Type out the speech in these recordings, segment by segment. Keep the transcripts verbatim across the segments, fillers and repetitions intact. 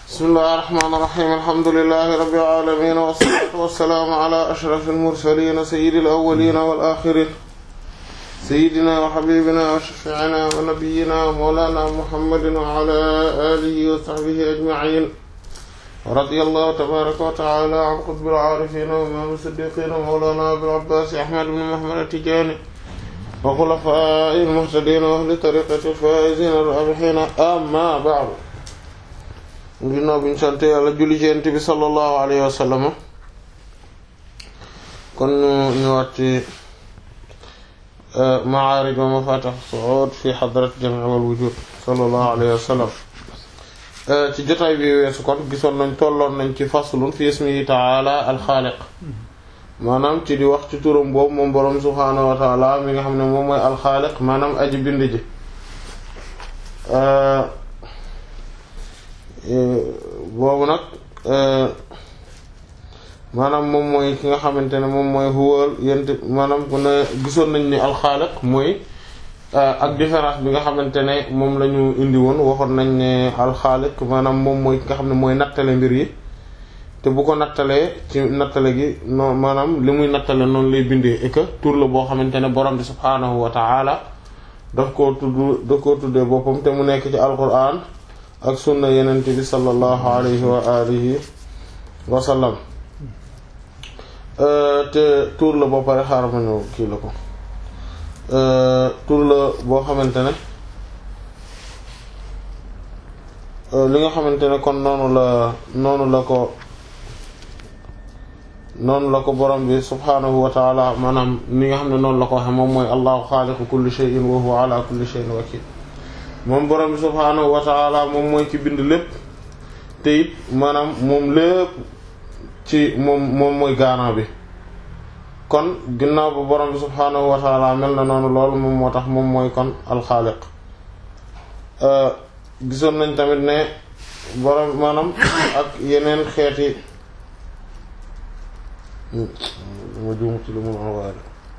bismillahir rahmanir rahim alhamdulillahi rabbil alamin wassalatu wassalamu ala ashrafil mursalin sayyidil awwalin wal akhirin sayyidina wa habibina wa shafi'ina wa nabiyyina mawlana muhammadin wa ala alihi wa sahbihi ajma'in radiyallahu tabaraka wa ta'ala an qutbil arifin wa imam as-siddiqin mawlana abil abbas ahmad ibn muhammad at-tijani wa khulafa'il muhtadin wa ahli tariqati al-faizin ar-rabihin amma ba'du. ginnaaw bi ñu sant Yàlla julli ci Yonent bi sallallahu alayhi wa sallam kon ñu ñëwaat ci Ma'aarij wa Mafaatih as-Su'uud fi hadrat jamii' al-wujuud sallallahu alayhi wa sallam. ci jotaay bi weesu kon gisoon nañ tolloon nañ ci faslun fi ismihi ta'ala al-Xaaliq, maanaam ci di wax ci turam boobu moom boroom subhaanahu wa ta'ala mi nga xam ne moom mooy al-Xaaliq, maanaam aji bind ji. boobu nag maanaam moom mooy ki nga xamante ne moom mooy huwal yent maanaam ku ne gisoon nañ ni alxaaliq mooy ak différence bi nga xamante ne moom la ñu indi woon waxoon nañ ne alxaaliq maanaam moom mooy ki nga xam ne mooy nattale mbir yi, te bu ko nattalee ci nattale gi non maanaam li muy nattale noonu lay bindee et que tur la boo xamante ne borom bi subhaanahu wa ta'ala daf koo tudd daf koo tuddee boppam te mu nekk ci alquran ak sunna yenent bi sallallahu alayhi wa alihi wa sallam. te tur la boo pare xaaral ma ñëw kii la ko tur la boo xamante ne li nga xamante ne kon noonu la noonu la ko noonu la ko borom bi subhaanahu wa ta'ala maanaam ni nga xam ne noonu la ko waxe moom mooy allahu xaaliqu kulli shay'in wa huwa ala kulli shay'in wakiil. moom borom bi subhaanahu wa ta'ala moom mooy ci bind lépp te it maanaam moom lépp ci moom moom mooy gaanaa bi. kon ginnaaw ba borom bi subhaanahu wa ta'ala mel na noonu loolu moom moo tax moom mooy kon alxaaliq. gisoon nañ tamit ne borom maanaam ak yeneen xeeti ma juum ci lu mu wax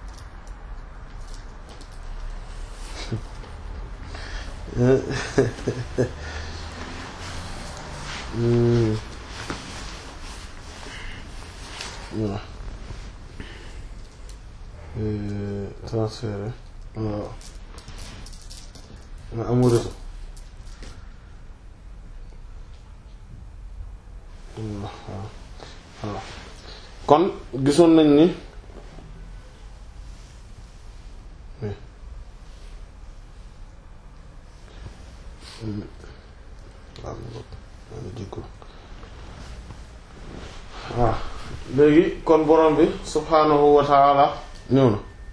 transfert waaw amul réseau waaw kon gisoon nañ ni waaw léegi kon borom bi subhaanahu wa ta'ala ñëw na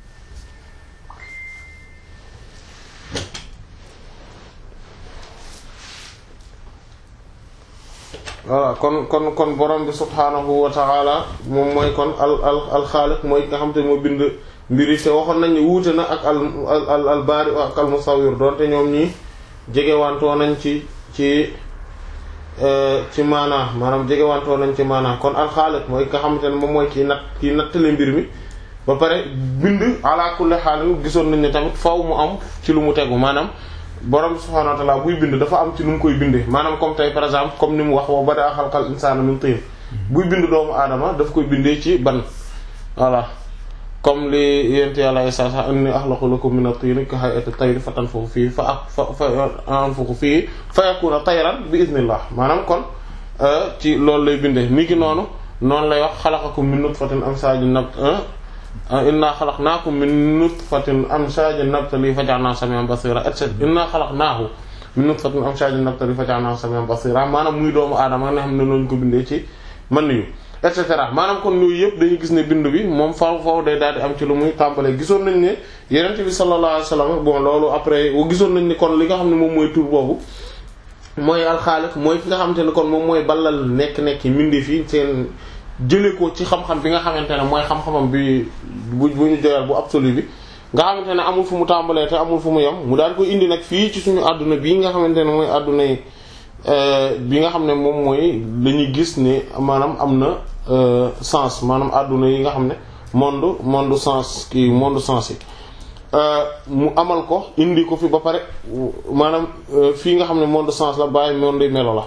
voilà kon kon kon borom bi subhaanahu wa ta'ala moom mooy kon al al alxaaliq mooy nga xam te moo bind mbiri te waxoon nañ ni wuute na ak al al al baari ak al musawwir doonte ñoom ñi jegewantoo nañ ci ci ci maanaa maanaam jegewantoo nañ ci maanaa kon alxaaliq mooy nga xamante ne moom mooy kii nat kii nattale mbir mi ba pare bind ala kulli xaalin gisoon nañ ne tamit faw mu am ci lu mu tegu maanaam borom subhaanahu wa ta'aala buy bind dafa am ci nu mu koy bindee maanaam comme tey par exemple comme ni mu wax wa bada'a xalqal insaana min tiin buy bind doomu aadama daf koy bindee ci ban voilà comme li yent yàlla Isaa sax inni axluqu lakum mina tiini ka hay'ati tayri fa tanfukhu fii fa fa fa anfukhu fii fa yakuuna tayran bi iznillah maanaam kon ci loolu lay bindee ni ki noonu noonu lay wax xalaqakum min nutfatin amsaajin nab inna xalaqnaakum min nutfatin amsaajin nabtalihi faja'alnaahu samii'an basiira et cetera inna xalaqnaahu min nutfatin amsaajin nabtalihi faja'alnaahu samii'an basiira maanaam muy doomu aadama nga xam ne noonu ko bindee ci mën nañu et cetera maanaam kon yooyu yëpp dañuy gis ne bind bi moom faaw faaw day daal di am ci lu muy tàmbalee gisoon nañ ne Yonent bi sallallahu alayhi wa sallam bon loolu après gisoon nañ ni kon li nga xam ne moom mooy tur boobu mooy alxaaliq mooy ki nga xamante ne kon moom mooy ballal nekk-nekk yi mbindi fii seen jëlee ko ci xam-xam bi nga xamante ne mooy xam-xamam bi bu bu ñu joyal bu absolu bi nga xamante ne amul fu mu tàmbalee te amul fu mu yem mu daal koy indi nag fii ci suñu àdduna bii nga xamante ne mooy àdduna yi bi nga xam ne moom mooy dañuy gis ne maanaam am na sens maanaam àdduna yi nga xam ne monde monde sens kii monde sens yi mu amal ko indi ko fi ba pare maanaam fii nga xam ne monde sens la bàyyi monde melo la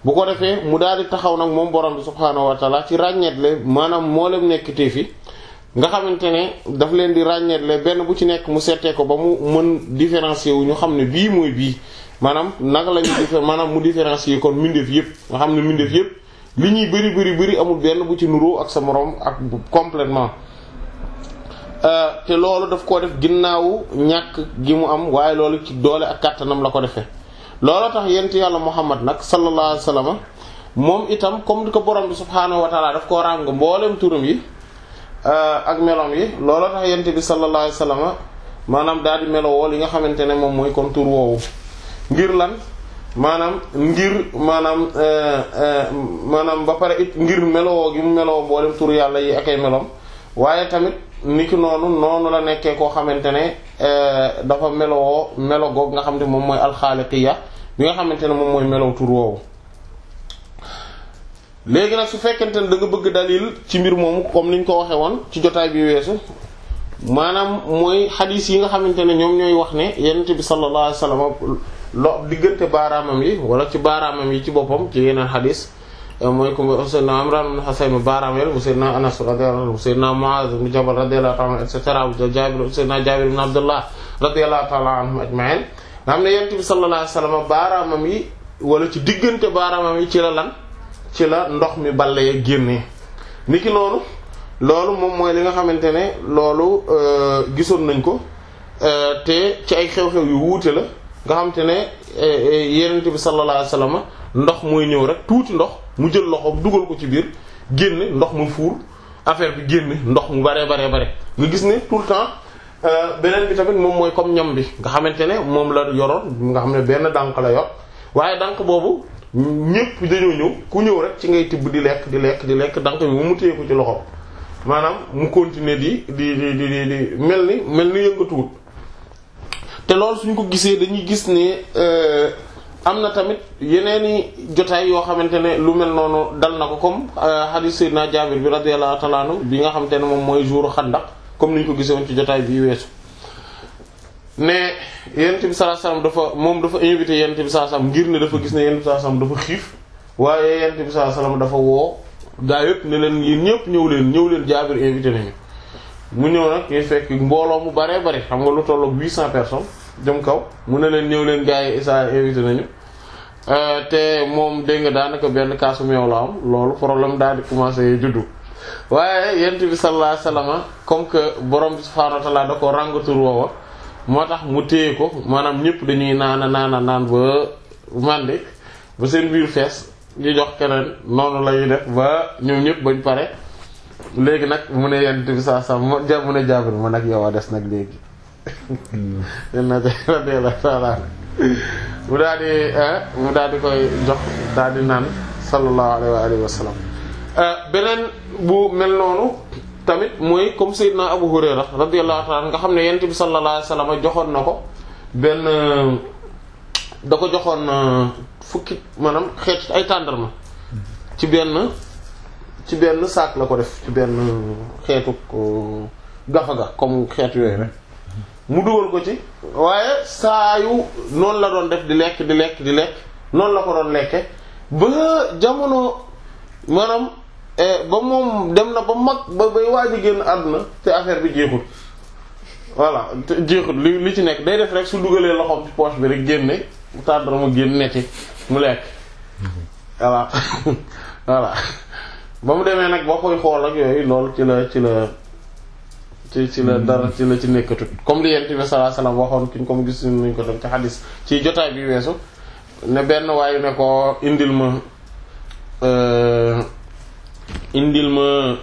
bu ko defee mu daal di taxaw nag moom borom bi subhaanahu wa taala ci ràññeetle maanaam moo leen nekk tee fi nga xamante ne daf leen di ràññeetle benn bu ci nekk mu seetee ko ba mu mën différencier wu ñu xam ne bii mooy bii maanaam naka la ñu diffé maanaam mu différencier kon mbindeef yépp nga xam ne mbindeef yépp li ñuy bëri bëri bëri amul benn bu ci nuroo ak sa moroom ak complètement te loolu daf koo def ginnaawu ñàkk gi mu am waaye loolu ci doole ak kàttanam la ko defee loolu tax yent yàlla Muhammad nag sallallahu alayhi wasallam moom itam comme ko borom bi subhaanahu wa taala daf koo ràng mboolem turam yi ak melom yi loolu tax yent bi sallallahu alayhi wasallam maanaam daal di melowoo li nga xamante ne moom mooy kon tur woowu ngir lan maanaam ngir maanaam maanaam ba pare it ngir melowoo gi mu melowoo mboolem tur yàlla yi ak ay melom waaye tamit niki noonu noonu la nekkee koo xamante ne dafa melowoo melo goog nga xam ne moom mooy alxaaliqiya bi nga xamante ne moom mooy melow tur woowu léegi nag su fekkente ne da nga bëgg dalil ci mbir moomu comme niñ ko waxee woon ci jotaay bi weesu maanaam mooy xadiis yi nga xamante ne ñoom ñooy wax ne yonent bi sallallahu alayhi wasallam lo diggante baaraamam yi wala ci baaraamam yi ci boppam ci yeneen xadiis mooy comme Seydina Imran ibn Husayn baaraam yel bu Seydina Anas radiyallahu anhu Seydina Muaz ibn Jabal radiyallahu ta'ala et cetera Jaabir Seydina Jaabir ibn Abdullah radiyallahu ta'ala anhum ajma'in nga xam ne yonent bi sallallahu alayhi wasallam baaraamam yi wala ci diggante baaraamam yi ci la lan ci la ndox mi balle ya génnee niki noonu loolu moom mooy li nga xamante ne loolu gisoon nañ ko te ci ay xew-xew yu wuute la nga xamante ne yonent bi sallallahu alayhi wasallam ndox mooy ñëw rek tuuti ndox mu jël loxoom dugal ko ci biir génne ndox mu fuur affaire bi génne ndox mu bare bare bare nga gis ne tout le temps beneen bi tamit moom mooy comme ñam bi nga xamante ne moom la yoroon nga xam ne benn dànk la yor waaye dànk boobu ñépp dañoo ñëw ku ñëw rek ci ngay tibb di lekk di lekk di lekk dànk bi mu téye ko ci loxoom maanaam mu continuer di di di di di mel ni mel ni yëngatuwut te loolu suñ ko gisee dañuy gis ne am na tamit yeneeni jotaay yoo xamante ne lu mel noonu dal na ko comme hadith Seydina Jaabir bi radiyallahu ta'ala anhu bi nga xamante ne moom mooy jour Xandaq comme ni ñu ko gisee woon ci jotaay bii weesu ne Yonent bi sallallahu alayhi wasallam dafa moom dafa invité Yonent bi sallallahu alayhi wasallam ngir ne dafa gis ne Yonent bi sallallahu alayhi wasallam dafa xiif waaye Yonent bi sallallahu alayhi wasallam dafa woo gaa yëpp ne leen yéen ñëpp ñëw leen ñëw leen Jaabir invité nañu mu ñëw nag ngay fekk mbooloo mu baree bari xam nga lu tollook huit cents personnes jëm kaw mu ne leen ñëw leen gaa yi Isaa invité nañu te moom dégg nga daanaka benn kaasu meew la am loolu problème daal di commencer juddu waaye Yonent bi sallallahu alayhi wasallam comme que borom bi subhaanahu wa ta'aala da ko rangatur woowa moo tax mu téye ko maanaam ñëpp dañuy naana naana naan ba màndi ba seen biir fees ñu jox keneen noonu lañuy def ba ñoom ñëpp bañ pare léegi nag mu ne Yonent bi saa saa mu ja mu ne Jaabir ma nag yow a des nag léegi na radiyallahu ta'ala mu daal di mu daal di koy jox daal di naan sallallahu alayhi wa alihi wa sallam beneen bu mel noonu tamit mooy comme Seydina Abu Hurayra radiyallahu ta'ala nga xam ne Yonent bi sallallahu alayhi wa sallam joxoon na ko benn da ko joxoon fukki maanaam xeet ay tàndarma ci benn ci benn saak la ko def ci benn xeetu gafaga comme xeet yooyu rek mu dugal ko ci waaye saa yu noonu la doon def di lekk di lekk di lekk noonu la ko doon lekke ba jamono maanaam ba moom dem na ba mag ba bay waaj a génn àdduna te affaire bi jeexul voilà te jeexul li li ci nekk day def rek su dugalee loxoom ci poche bi rek génne tàndarma génn netti mu lekk voilà voilà ba mu demee nag boo koy xool ak yooyu loolu ci la ci la ci ci la dara ci la ci nekkatut comme li Yonent bi sallallahu alayhi wasallam waxoon kiñ comme gis nañ ko dem ci xadis ci jotaay bi weesu ne benn waaye ne ko indil ma indil ma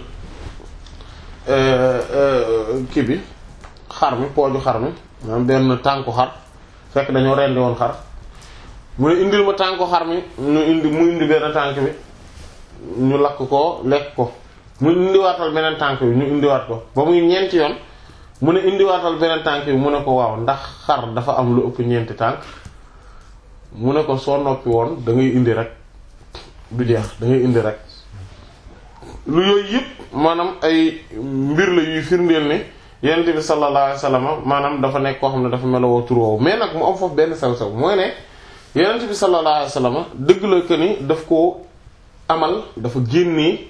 kii bi xar mi pooju xar mi maanaam benn tànku xar fekk dañoo rendi woon xar mu ne indil ma tànku xar mi ñu indi mu indi benn tànk bi ñu lakk ko lekk ko mu indiwaatal beneen tànk bi ñu indiwaat ko ba muy ñeenti yoon mu ne indiwaatal beneen tànk bi mu ne ko waaw ndax xar dafa am lu ëpp ñeenti tànk mu ne ko soo noppi woon da ngay indi rek du jeex da ngay indi rek lu yooyu yëpp maanaam ay mbir la yuy firndeel ne Yonent bi sallallahu alayhi wasallam maanaam dafa nekk koo xam ne dafa melowoo tur woowu mais nag mu am foofu benn sew sew mooy ne yonent bi sallallahu alayhi wasallam dëgg la que ni daf koo amal dafa génnee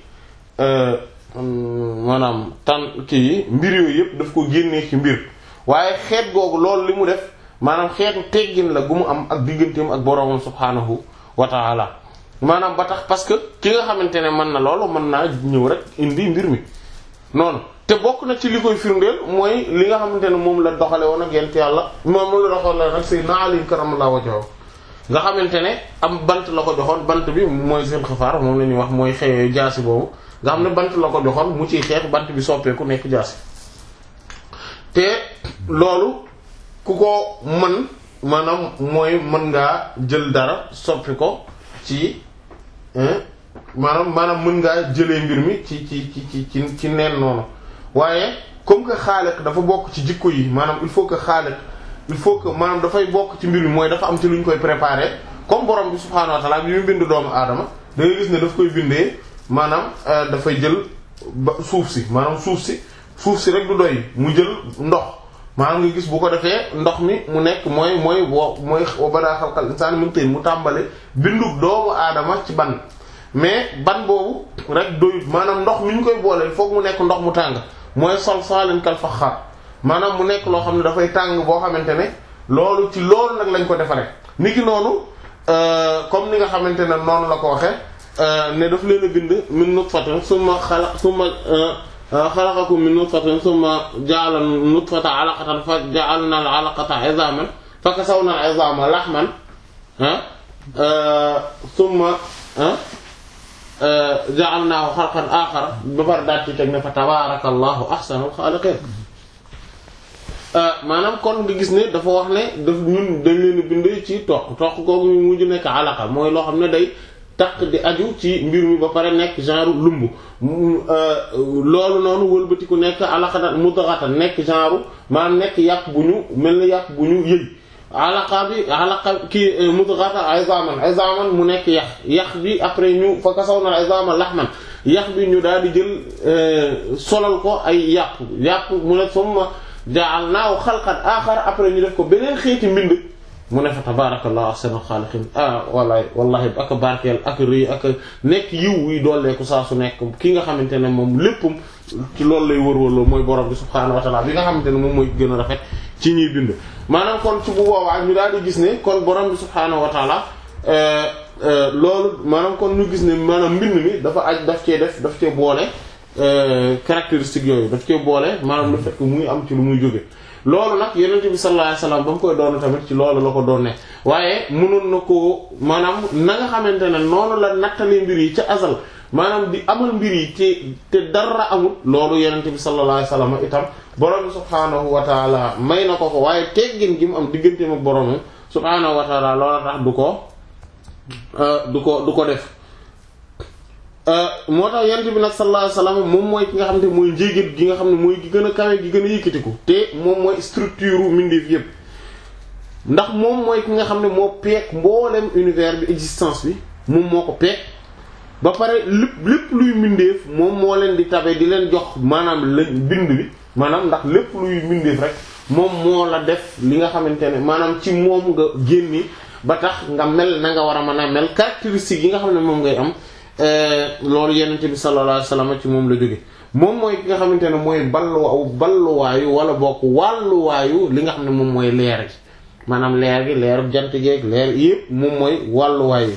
maanaam tan kii mbir yooyu yëpp daf ko génnee ci mbir waaye xeet googu loolu li mu def maanaam xeetu teggin la gu mu am ak digganteem ak boroomam subhaanahu wa ta'ala maanaam ba tax parce que ki nga xamante ne mën na loolu mën naa ñëw rek indi mbir mi noonu te bokk na ci li koy firndeel mooy li nga xamante ne moom la doxale woon ak yent yàlla moom la doxale nag sayyidina Ali karramallahu wajhahu nga xamante ne am bant la ko joxoon bant bi mooy seen xifaar moom la ñuy wax mooy xëy jaasi boobu nga xam ne bant la ko joxoon mu ciy xeex bant bi soppeeku nekk jaasi te loolu ku ko mën maanaam mooy mën ngaa jël dara soppi ko ci maanaam maanaam mën ngaa jëlee mbir mi ci ci ci ci ci neen noonu waaye comme que xaaliq dafa bokk ci jikko yi maanaam il faut que xaaliq il faut que maanaam dafay bokk ci mbir mi mooy dafa am ci lu ñu koy préparer comme borom bi subhaanahu wa ta'ala bi mu bind doomu aadama da ngay gis ne daf koy bindee maanaam dafay jël ba suuf si maanaam suuf si suuf si rek du doy mu jël ndox maanaam nga gis bu ko defee ndox mi mu nekk mooy mooy wo mooy badaa xalqal insaani min tiin mu tàmbale bindub doomu aadama ci ban mais ban boobu rek doyut maanaam ndox mi ñu koy booleel foog mu nekk ndox mu tàng mooy salsaalin kal faxaar maanaam mu nekk loo xam ne dafay tàng boo xamante ne loolu ci loolu nag lañ ko defaree niki noonu comme ni nga xamante ne noonu la ko waxee ne daf leen a bind min nutfatin summa xala summa xalaqakum min nutfatin summa ja'ala nutfata alaqatan fa ja'alna al-alaqata 'idhaman fa kasawna al-'idhama lahman summa ja'alnahu khalqan akhar ba pare daal ci teg ne fa tabarakallahu ahsanul khaliqin maanaam kon nga gis ne dafa wax ne daf ñun dañ leen a bind ci toq toq googu ñu mujj nekk alaqa mooy loo xam ne day takk di aju ci mbir mi ba pare nekk genre lumb loolu noonu wëlbati ku nekk alaqatan mudghatan nekk genre maanaam nekk yàq bu ñu mel ni yàq bu ñu yëy alaqa bi alaqa kii mudghatan izaman izaman mu nekk yax yax bi après ñu fa kasawna izaman lahman yax bi ñu daal di jël solal ko ay yàpp yàpp mu ne summa ja'alnaahu xalqan aaxar après ñu def ko beneen xeeti mbind mu ne fa tabarakallahu ahsanul xaaliqiin ah wallahi wallahi ak barkeel ak rëy ak nekk yiw wuy dooleeku saa su nekk ki nga xamante ne moom léppam ci loolu lay wër-wërloo mooy borom bi subhaanahu wa ta'ala bi nga xamante ne moom mooy gën a rafet ci ñuy bind maanaam kon ci bu boobaa ñu daal di gis ne kon borom bi subhaanahu wa ta'ala loolu maanaam kon ñu gis ne maanaam mbind mi dafa aj daf cee def daf cee boole caractéristiques yooyu daf cee boole maanaam le fait que muy am ci lu muy jóge loolu nag yonent bi sallallahu alayhi wasallam ba mu koy doon tamit ci loolu la ko doon ne waaye mënoon na ko maanaam na nga xamante ne noonu la nattalee mbir yi ca azal maanaam di amal mbir yi te te dara amul loolu yonent bi sallallahu alayhi wasallam itam borom bi subhaanahu wa taala may na ko ko waaye teggin gi mu am digganteem ak boromam subhaanahu wa taala loola tax du ko du ko du ko def. moo tax yonent bi nag sallallahu alayhi wasallam moom mooy ki nga xam ne mooy njéegéet gi nga xam ne mooy gi gën a kawe gi gën a yëkkatiku te moom mooy structure mbindeef yépp ndax moom mooy ki nga xam ne moo peek mboolem univers bi existence bi moom moo ko peek ba pare lépp lépp luy mbindeef moom moo leen di tabe di leen jox maanaam lañ bind bi maanaam ndax lépp luy mbindeef rek moom moo la def li nga xamante ne maanaam ci moom nga génni ba tax nga mel na nga war a mën a mel caractéristiques yi nga xam ne moom ngay am loolu yenente bi sallallahu alayhi wasallam ci moom la jóge moom mooy ki nga xamante ne mooy balluwaayu balluwaayu wala bokk wàlluwaayu li nga xam ne moom mooy leer gi maanaam leer gi leer jant geeg leer yépp moom mooy wàlluwaayu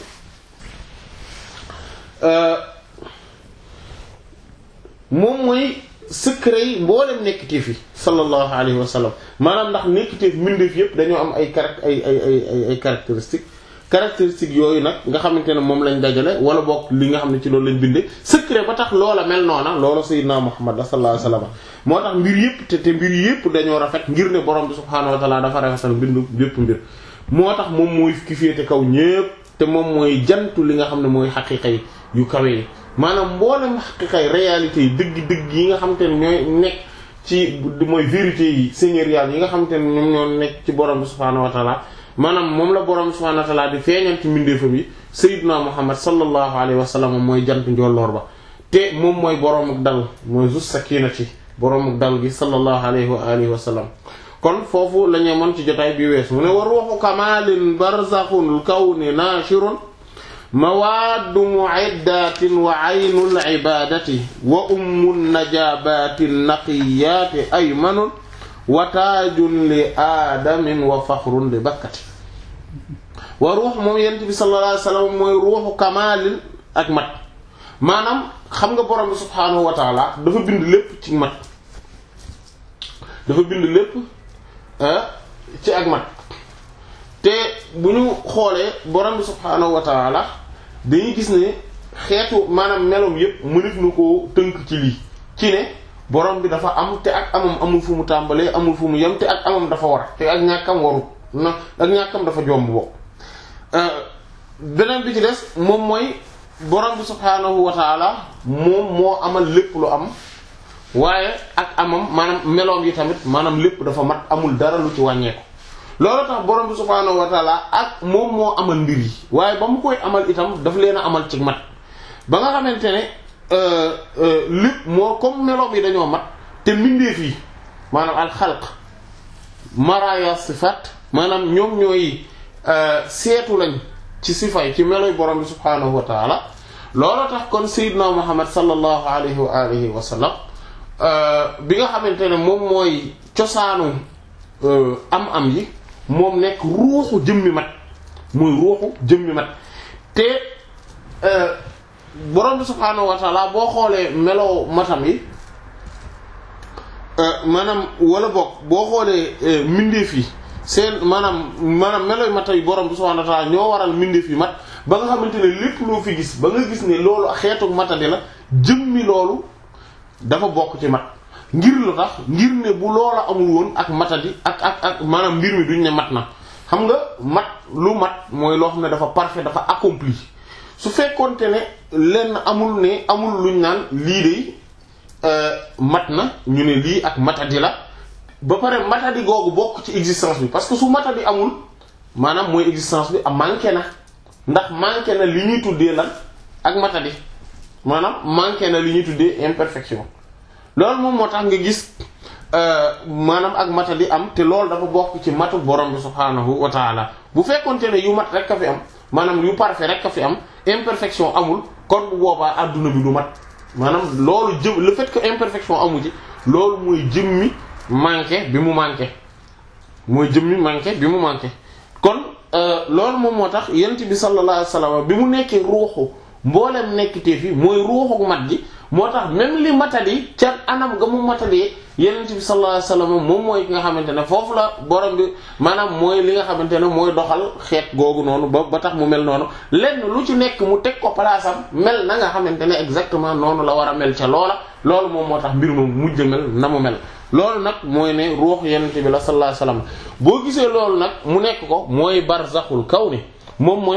moom mooy secret yi mboolem nekkiteef yi sallallahu alayhi wasallam maanaam ndax nekkiteef mbindeef yépp dañoo am ay caract ay ay ay ay caractéristiques caractéristiques yooyu nag nga xamante ne moom lañ dajale wala bokk li nga xam ne ci loolu lañ bindee secret ba tax loola mel noona loolu sayyidina Muhammad sallallahu alayhi wasallam moo tax mbir yépp te te mbir yépp dañoo rafet ngir ne borom bi subhaanahu wa ta'ala dafa rafetal mbindu bépp mbir moo tax moom mooy ki féete kaw ñépp te moom mooy jantu li nga xam ne mooy xaqiiqa yi yu kawe yi maanaam mboolem xaqiiqa yi réalité yi dëgg-dëgg yi nga xamante ne ñooy nekk ci mooy vérité yi seigneuriales yi nga xamante ne ñoom ñoo nekk ci borom bi subhaanahu wa ta'ala maanaam moom la borom subhaanahu wa ta'ala di feeñal ci mbindeefam yi sayyidina Muhammad sallallahu alayhi wa sallam mooy jant njolloor ba te moom mooy borom ak dal mooy zus sakinati borom ak dal gi sallallahu alayhi wa alihi wa sallam kon foofu la ñu mën ci jotaay bi wees mu ne wa ruuxu kamaalin barzaxul kawni naashirun mawaaddu mu'iddatin wa aynul ibaadati wa ummun najaabatin naqiyaati aymanun wa taajun li aadamin wa faxrun li bakkati wa ruux moom yent bi sallallahu alayhi wasallam mooy ruuxu kamaalin ak mat maanaam xam nga borom bi subhaanahu wa taala dafa bind lépp ci mat dafa bind lépp ci ak mat te bu ñu xoolee borom bi subhaanahu wa taala dañuy gis ne xeetu maanaam meloom yépp mënif na koo tënk ci lii ci ne borom bi dafa am te ak amam amul fu mu tàmbalee amul fu mu yem te ak amam dafa war te ak ñàkkam waru na ak ñàkkam dafa jomb bokk beneen bi ci des moom mooy borom bi subhaanahu wa taala moom moo amal lépp lu am waaye ak amam maanaam meloom yi tamit maanaam lépp dafa mat amul dara lu ci wàññeeku loolu tax borom bi subhaanahu wa taala ak moom moo amal mbir yi waaye ba mu koy amal itam daf leen a amal ci mat ba nga xamante ne lépp moo comme meloom yi dañoo mat te mbindeef yi maanaam al xalq maraya sifat maanaam ñoom ñooy seetu lañ ci sifay ci meloy borom bi subhaanahu wa taala loolu tax kon sayyidna Muhammad sallallahu alayhi wa alihi wa sallam bi nga xamante ne moom mooy cosaanu am-am yi moom nekk ruuxu jëmmi mat muy ruuxu jëmmi mat te borom bi subhaanahu wa taala boo xoolee meloo matam yi maanaam wala bokk boo xoolee mbindeef yi seen maanaam maanaam melooy mata yi borom bi subhaanahu wa taala ñoo waral mbindeef yi mat ba nga xamante ne lépp loo fi gis ba nga gis ne loolu xeetu matadi la jëmmi loolu dafa bokk ci mat ngir lu tax ngir ne bu loola amul woon ak matadi ak ak ak maanaam mbir mi duñ ne mat na xam nga mat lu mat mooy loo xam ne dafa parfait dafa accompli su fekkoonte ne lenn amul ne amul luñ naan lii de mat na ñu ne lii ak matadi la ba pare matadi googu bokk ci existence bi parce que su matadi amul maanaam mooy existence bi am manqué na ndax manqué na li ñuy tuddee lan ak matadi maanaam manqué na li ñuy tuddee imperfection loolu moom moo tax nga gis maanaam ak matadi am te loolu dafa bokk ci matu borom bi subhaanahu wa taala bu fekkonte ne yu mat rek a fi am maanaam yu parfait rek a fi am imperfection amul kon bu boobaa adduna bi du mat maanaam loolu jëm le fait que imperfection amu ci loolu mooy jëmmi manqué bi mu manqué mooy jëmmi manqué bi mu manqué kon loolu moom moo tax yonent bi sallallahu alayhi wasallam bi mu nekkee ruuxu mboolem nekkitee fi mooy ruuxu mat ji moo tax même li matadi ca anam ga mu matadee yonent bi sallallahu alayhi wasallam moom mooy ki nga xamante ne foofu la borom bi maanaam mooy li nga xamante ne mooy doxal xeet googu noonu ba ba tax mu mel noonu lenn lu ci nekk mu teg ko palaasam mel na nga xamante ne exactement noonu la war a mel ca loola loolu moom moo tax mbir moom mujj mel na mu mel loolu nag mooy ne ruux yonent bi la sallallahu alayhi wasallam boo gisee loolu nag mu nekk ko mooy barzaxul kawni moom mooy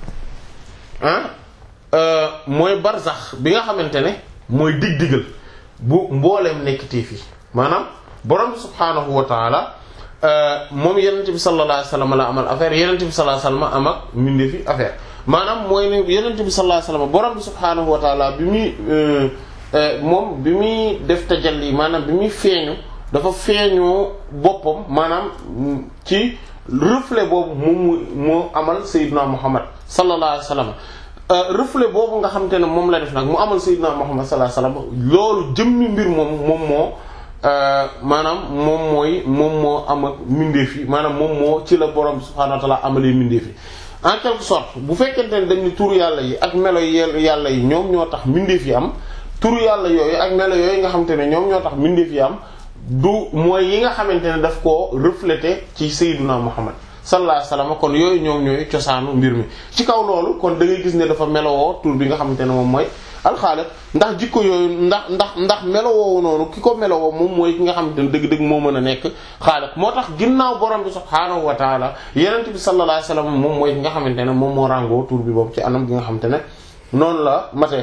ah mooy barzax bi nga xamante ne mooy dig-digal bu mbooleem nekkitee fii maanaam borom subhaanahu wa taala moom yonent bi sallallahu alayhi wasallam la amal affaire yonent bi sallallahu alayhi wasallam am ak mbindee fi affaire maanaam mooy ne yonent bi sallallahu alayhi wasallam borom subhaanahu wa taala bi muy moom bi muy def tajalli maanaam bi muy feeñu dafa feeñoo boppam maanaam ci reflet boobu moom moo amal Seydina Muhammad sallallahu alayhi wasallam reflet boobu nga xamante ne moom la def nag mu amal Seydina Muhammad sallallahu alayhi wasallam loolu jëmmi mbir moom moom moo maanaam moom mooy moom moo am ak mbindeef yi maanaam moom moo ci la borom subhaanahu wa ta'ala amalee mbindeef yi en quelque sorte bu fekkente ne dañu turu yàlla yi ak melo yàlla yi ñoom ñoo tax mbindeef yi am turu yàlla yooyu ak melo yooyu nga xamante ne ñoom ñoo tax mbindeef yi am du mooy yi nga xamante ne daf koo refléter ci Seydina Muhammad sallallahu alayhi wasallam kon yooyu ñoom ñooy cosaanu mbir mi ci kaw loolu kon da ngay gis ne dafa melowoo tur bi nga xamante ne moom mooy alxaaliq ndax jikko yooyu ndax ndax ndax melowoowu noonu ki ko melowoo moom mooy ki nga xamante ne dëgg-dëgg moo mën a nekk xaaliq moo tax ginnaaw borom bi subhaanahu wa taala yenent bi sallallahu alayhi wasallam moom mooy ki nga xamante ne moom moo ràngoo tur bi boobu ci anam gi nga xamante ne noonu la matee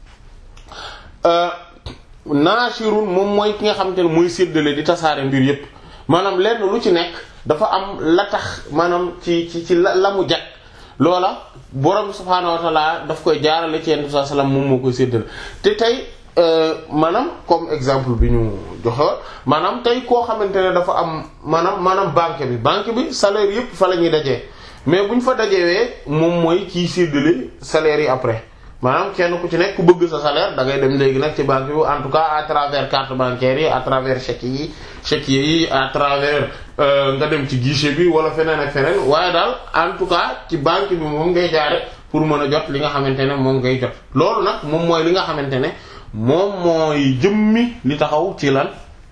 naashirun moom mooy ki nga xamante ne mooy séddale di tasaare mbir yépp maanaam lenn lu ci nekk dafa am la tax maanaam ci ci ci la la mu jag loola borom subhaanahu wa ta'ala daf koy jaarale ci Yonent bi sallallahu alayhi wasallam moom moo koy séddale te tey maanaam comme exemple bi ñu joxe maanaam tey koo xamante ne dafa am maanaam maanaam banque bi banque bi salaire yépp fa la ñuy dajee mais bu ñu fa dajewee moom mooy kiy séddale salaire yi après maanaam kenn ku ci nekk ku bëgg sa salaire da ngay dem léegi nag ci banque bi en tout cas à travers carte bancaire yi à travers chèque yi chèque yi à travers nga dem ci guichet bi wala feneen ak feneen waaye daal en tout cas ci banque bi moom ngay jaare pour mën a jot li nga xamante ne moom ngay jot loolu nag moom mooy li nga xamante ne moom mooy jëmmi li taxaw ci lan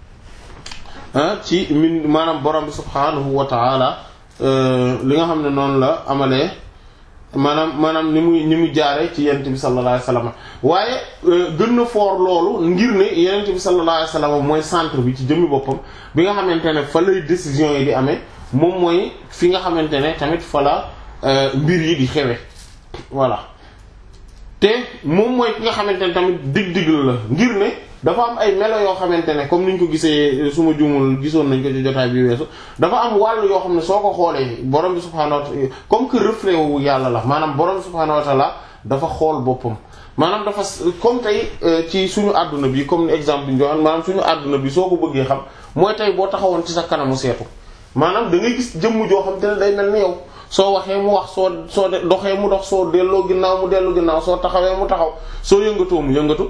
ci min maanaam borom bi subhaanahu wa ta'ala li nga xam ne noonu la amalee maanaam maanaam ni muy ni mu jaare ci yonent bi sallallahu alayhi wasallam waaye gën na foor loolu ngir ne yonent bi sallallahu alayhi wasallam mooy centre bi ci jëmmi boppam bi nga xamante ne fa lay décision yi di amee moom mooy fi nga xamante ne tamit fa la mbir yi di xewe voilà te moom mooy ki nga xamante ne tamit dig-dig la ngir ne dafa am ay melo yoo xamante ne comme niñ ko gisee su ma juumul gisoon nañ ko ci jotaay bi weesu dafa am wàll yoo xam ne soo ko xoolee borom bi subhaanahu wa ta'ala comme que reflet wu yàlla la maanaam borom bi subhaanahu wa ta'ala dafa xool boppam maanaam dafa comme tey ci suñu àdduna bi comme exemple bi ñu joxoon maanaam suñu àdduna bi soo ko bëggee xam mooy tey boo taxawoon ci sa kanamu seetu maanaam da ngay gis jëmm joo xam te ne day mel ni yow soo waxee mu wax soo soo doxee mu dox soo delloo ginnaaw mu dellu ginnaaw soo taxawee mu taxaw soo yëngatoo mu yëngatu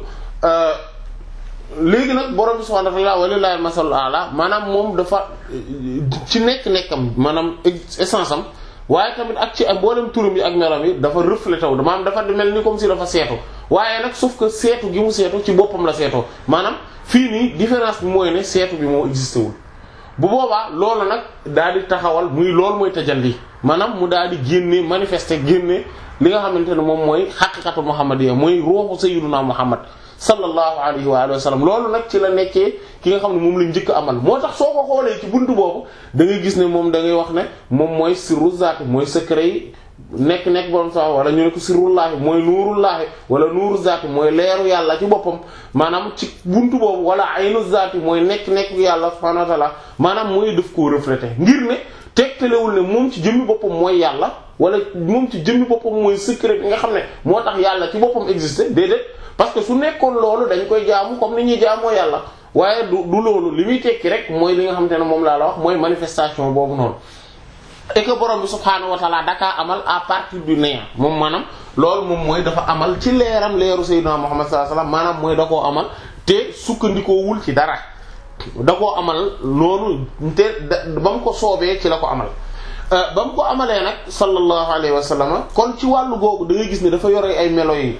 léegi nag borom bi subhanahu wa ta'ala walillahi al-masalul a'la maanaam moom dafa ci nekk-nekkam maanaam essence am waaye tamit ak ci mboolem turam yi ak melam yi dafa reflété wu maanaam dafa mel ni comme si dafa seetu waaye nag sauf que seetu gi mu seetu ci boppam la seetoo maanaam fii nii différence bi mooy ne seetu bi moo existé wul bu boobaa loolu nag daal di taxawal muy loolu mooy tajalli maanaam mu daal di génne manifester génne li nga xamante ne moom mooy xaqiqatu muhammadiyya mooy ruuxu sayyiduna muhammad sallallahu alayhi wa alihi wa sallam loolu nag ci la nekkee ki nga xam ne moom lañ njëkk amal moo tax soo ko xoolee ci buntu boobu da ngay gis ne moom da ngay wax ne moom mooy sirru zaati mooy secret yi nekk nekk borom sa wala ñu ne ko sirrullaahi mooy nuurullaahi wala nuuru zaati mooy leeru yàlla ci boppam maanaam ci buntu boobu wala aynu zaati mooy nekk nekk yàlla subhaanahu wa ta'ala maanaam mooy def koo refléter ngir ne tegtalewul ne moom ci jëmmi boppam mooy yàlla wala moom ci jëmmi boppam mooy secret bi nga xam ne moo tax yàlla ci boppam existé déedéet parce que su nekkoon loolu dañ koy jaamu comme ni ñuy jaamoo yàlla waaye du du loolu li muy tekki rek mooy li nga xamante ne moom laa la wax mooy manifestation boobu noonu et que borom bi subhaanahu wa ta'ala dakaa amal à partir du néant moom maanaam loolu moom mooy dafa amal ci leeram leeru sayyidina Muhammad sallallahu alayhi wasallam maanaam mooy da koo amal te sukkandikoowul ci dara da koo amal noonu te ba mu ko soobee ci la ko amal ba mu ko amalee nag sallallahu alayhi wa sallam kon ci wàllu googu da ngay gis ne dafa yore ay melo yi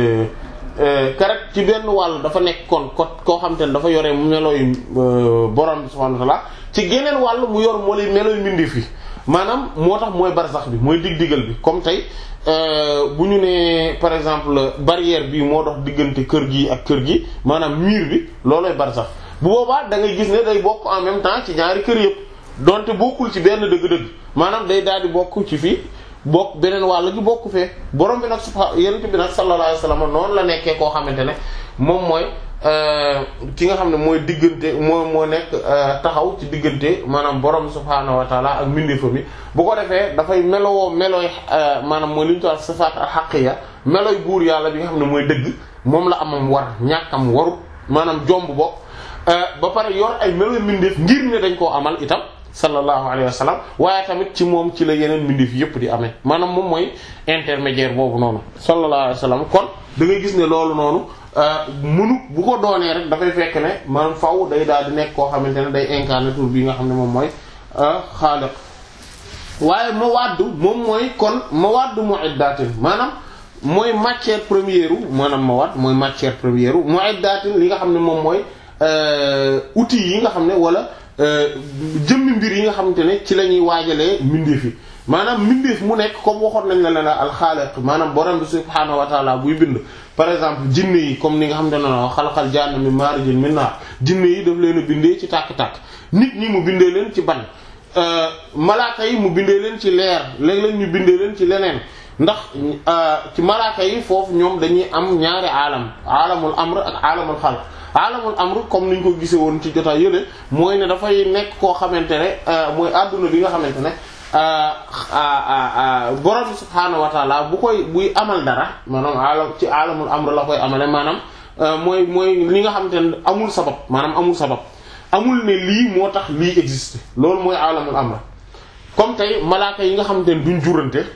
correct ci benn wàll dafa nekk kon ko koo xam te ne dafa yore melo yi borom bi subhanahu wa ta'ala ci geneen wàll mu yor moo lay melo yu mbindeef yi maanaam moo tax mooy barzax bi mooy dig-digal bi comme tey bu ñu nee par exemple barrière bi moo dox diggante kër gi ak kër gi maanaam mur bi loolooy barzax bu boobaa da ngay gis ne day bokk en même temps ci ñaari kër yëpp donte bokkul ci benn dëgg-dëgg maanaam day daal di bokk ci fii bokk beneen wàll gi bokk fee borom bi nag subha yonent bi nag sallallahu alayhi wasallam noonu la nekkee koo xamante ne moom mooy ki nga xam ne mooy diggante moo moo nekk taxaw ci diggante maanaam borom subhaanahu wa taala ak mbindeefam mi bu ko defee dafay melowoo melooy maanaam mooy li ñu tuddee sifaat al-haqqiya melooy buur yàlla bi nga xam ne mooy dëgg moom la amam war ñàkkam waru maanaam jomb bokk ba pare yor ay melooy mbindeef ngir ne dañ koo amal itam sallallahu alayhi wa sallam waaye tamit ci moom ci la yeneen mbindeef yépp di amee maanaam moom mooy intermédiaire boobu noonu sallallahu alayhi wa sallam kon da ngay gis ne loolu noonu mënu bu ko doonee rek dafay fekk ne maanaam faw day daal di nekk koo xamante ne day incarner tur bi nga xam ne moom mooy xaaliq waaye mawaddu moom mooy kon mawaddu mu'iddatin maanaam mooy matière première u maanaam mawad mooy matière première u mu'iddatin li nga xam ne moom mooy outils yi nga xam ne wala jëmmi mbir yi nga xamante ne ci la ñuy waajalee mbindeef yi maanaam mbindeef mu nekk comme waxoon nañ la ne la alxaaliq maanaam borom bi subhaanahu wa taala buy bind par exemple jinne yi comme ni nga xamante ne la xalaqal janna min maarijin min naar jinne yi daf leen a bindee ci tàkk-tàkk nit ñi mu bindee leen ci ban malaaka yi mu bindee leen ci leer léeg-léeg ñu bindee leen ci leneen ndax ci malaaka yi foofu ñoom dañuy am ñaari aalam aalamul amr ak aalamul xalq aalamul amr comme niñ ko gisee woon ci jotaay yële mooy ne dafay nekk koo xamante ne mooy àdduna bi nga xamante ne borom subhaanahu wa taala bu koy buy amal dara maanaam aalam ci aalamul amr la koy amale maanaam mooy mooy li nga xamante ne amul sabab maanaam amul sabab amul ne lii moo tax lii existe loolu mooy alamul amr comme tey malaaka yi nga xamante ne duñ jurante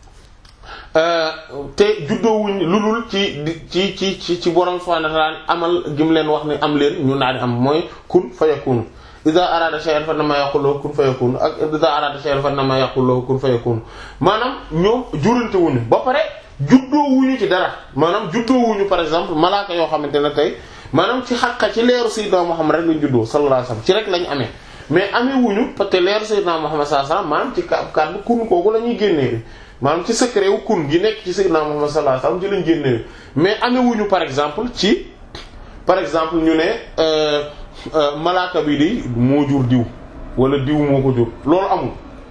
te juddoowuñ lu dul ci ci ci ci ci borom subhanahu wa ta'ala amal gim leen wax ne am leen ñu daal di am mooy kun fayakun iza arada shay'an fa innama yaqulu lahu kun fayakun ak iza arada shay'an fa innama yaqulu lahu kun fayakun maanaam ñoom jurante wuñu ba pare juddoowuñu ci dara maanaam juddoowuñu par exemple malaaka yoo xamante ne tey maanaam ci xaqa ci leeru sayyidina Muhammad rek lañ juddoo sallallahu alayhi wasallam ci rek lañ amee mais amee wuñu parce que leeru sayyidina Muhammad sallallahu alayhi wasallam maanaam ci kàddu kun kooku la ñuy génnee maanaam ci secret wu kun gi nekk ci sayyidina Muhammad sallallahu alayhi wasallam ci lañ génnee mais amee wuñu par exemple ci par exemple ñu ne euh, euh, malaaka bi di moo jur diw wala diw moo ko jur loolu amul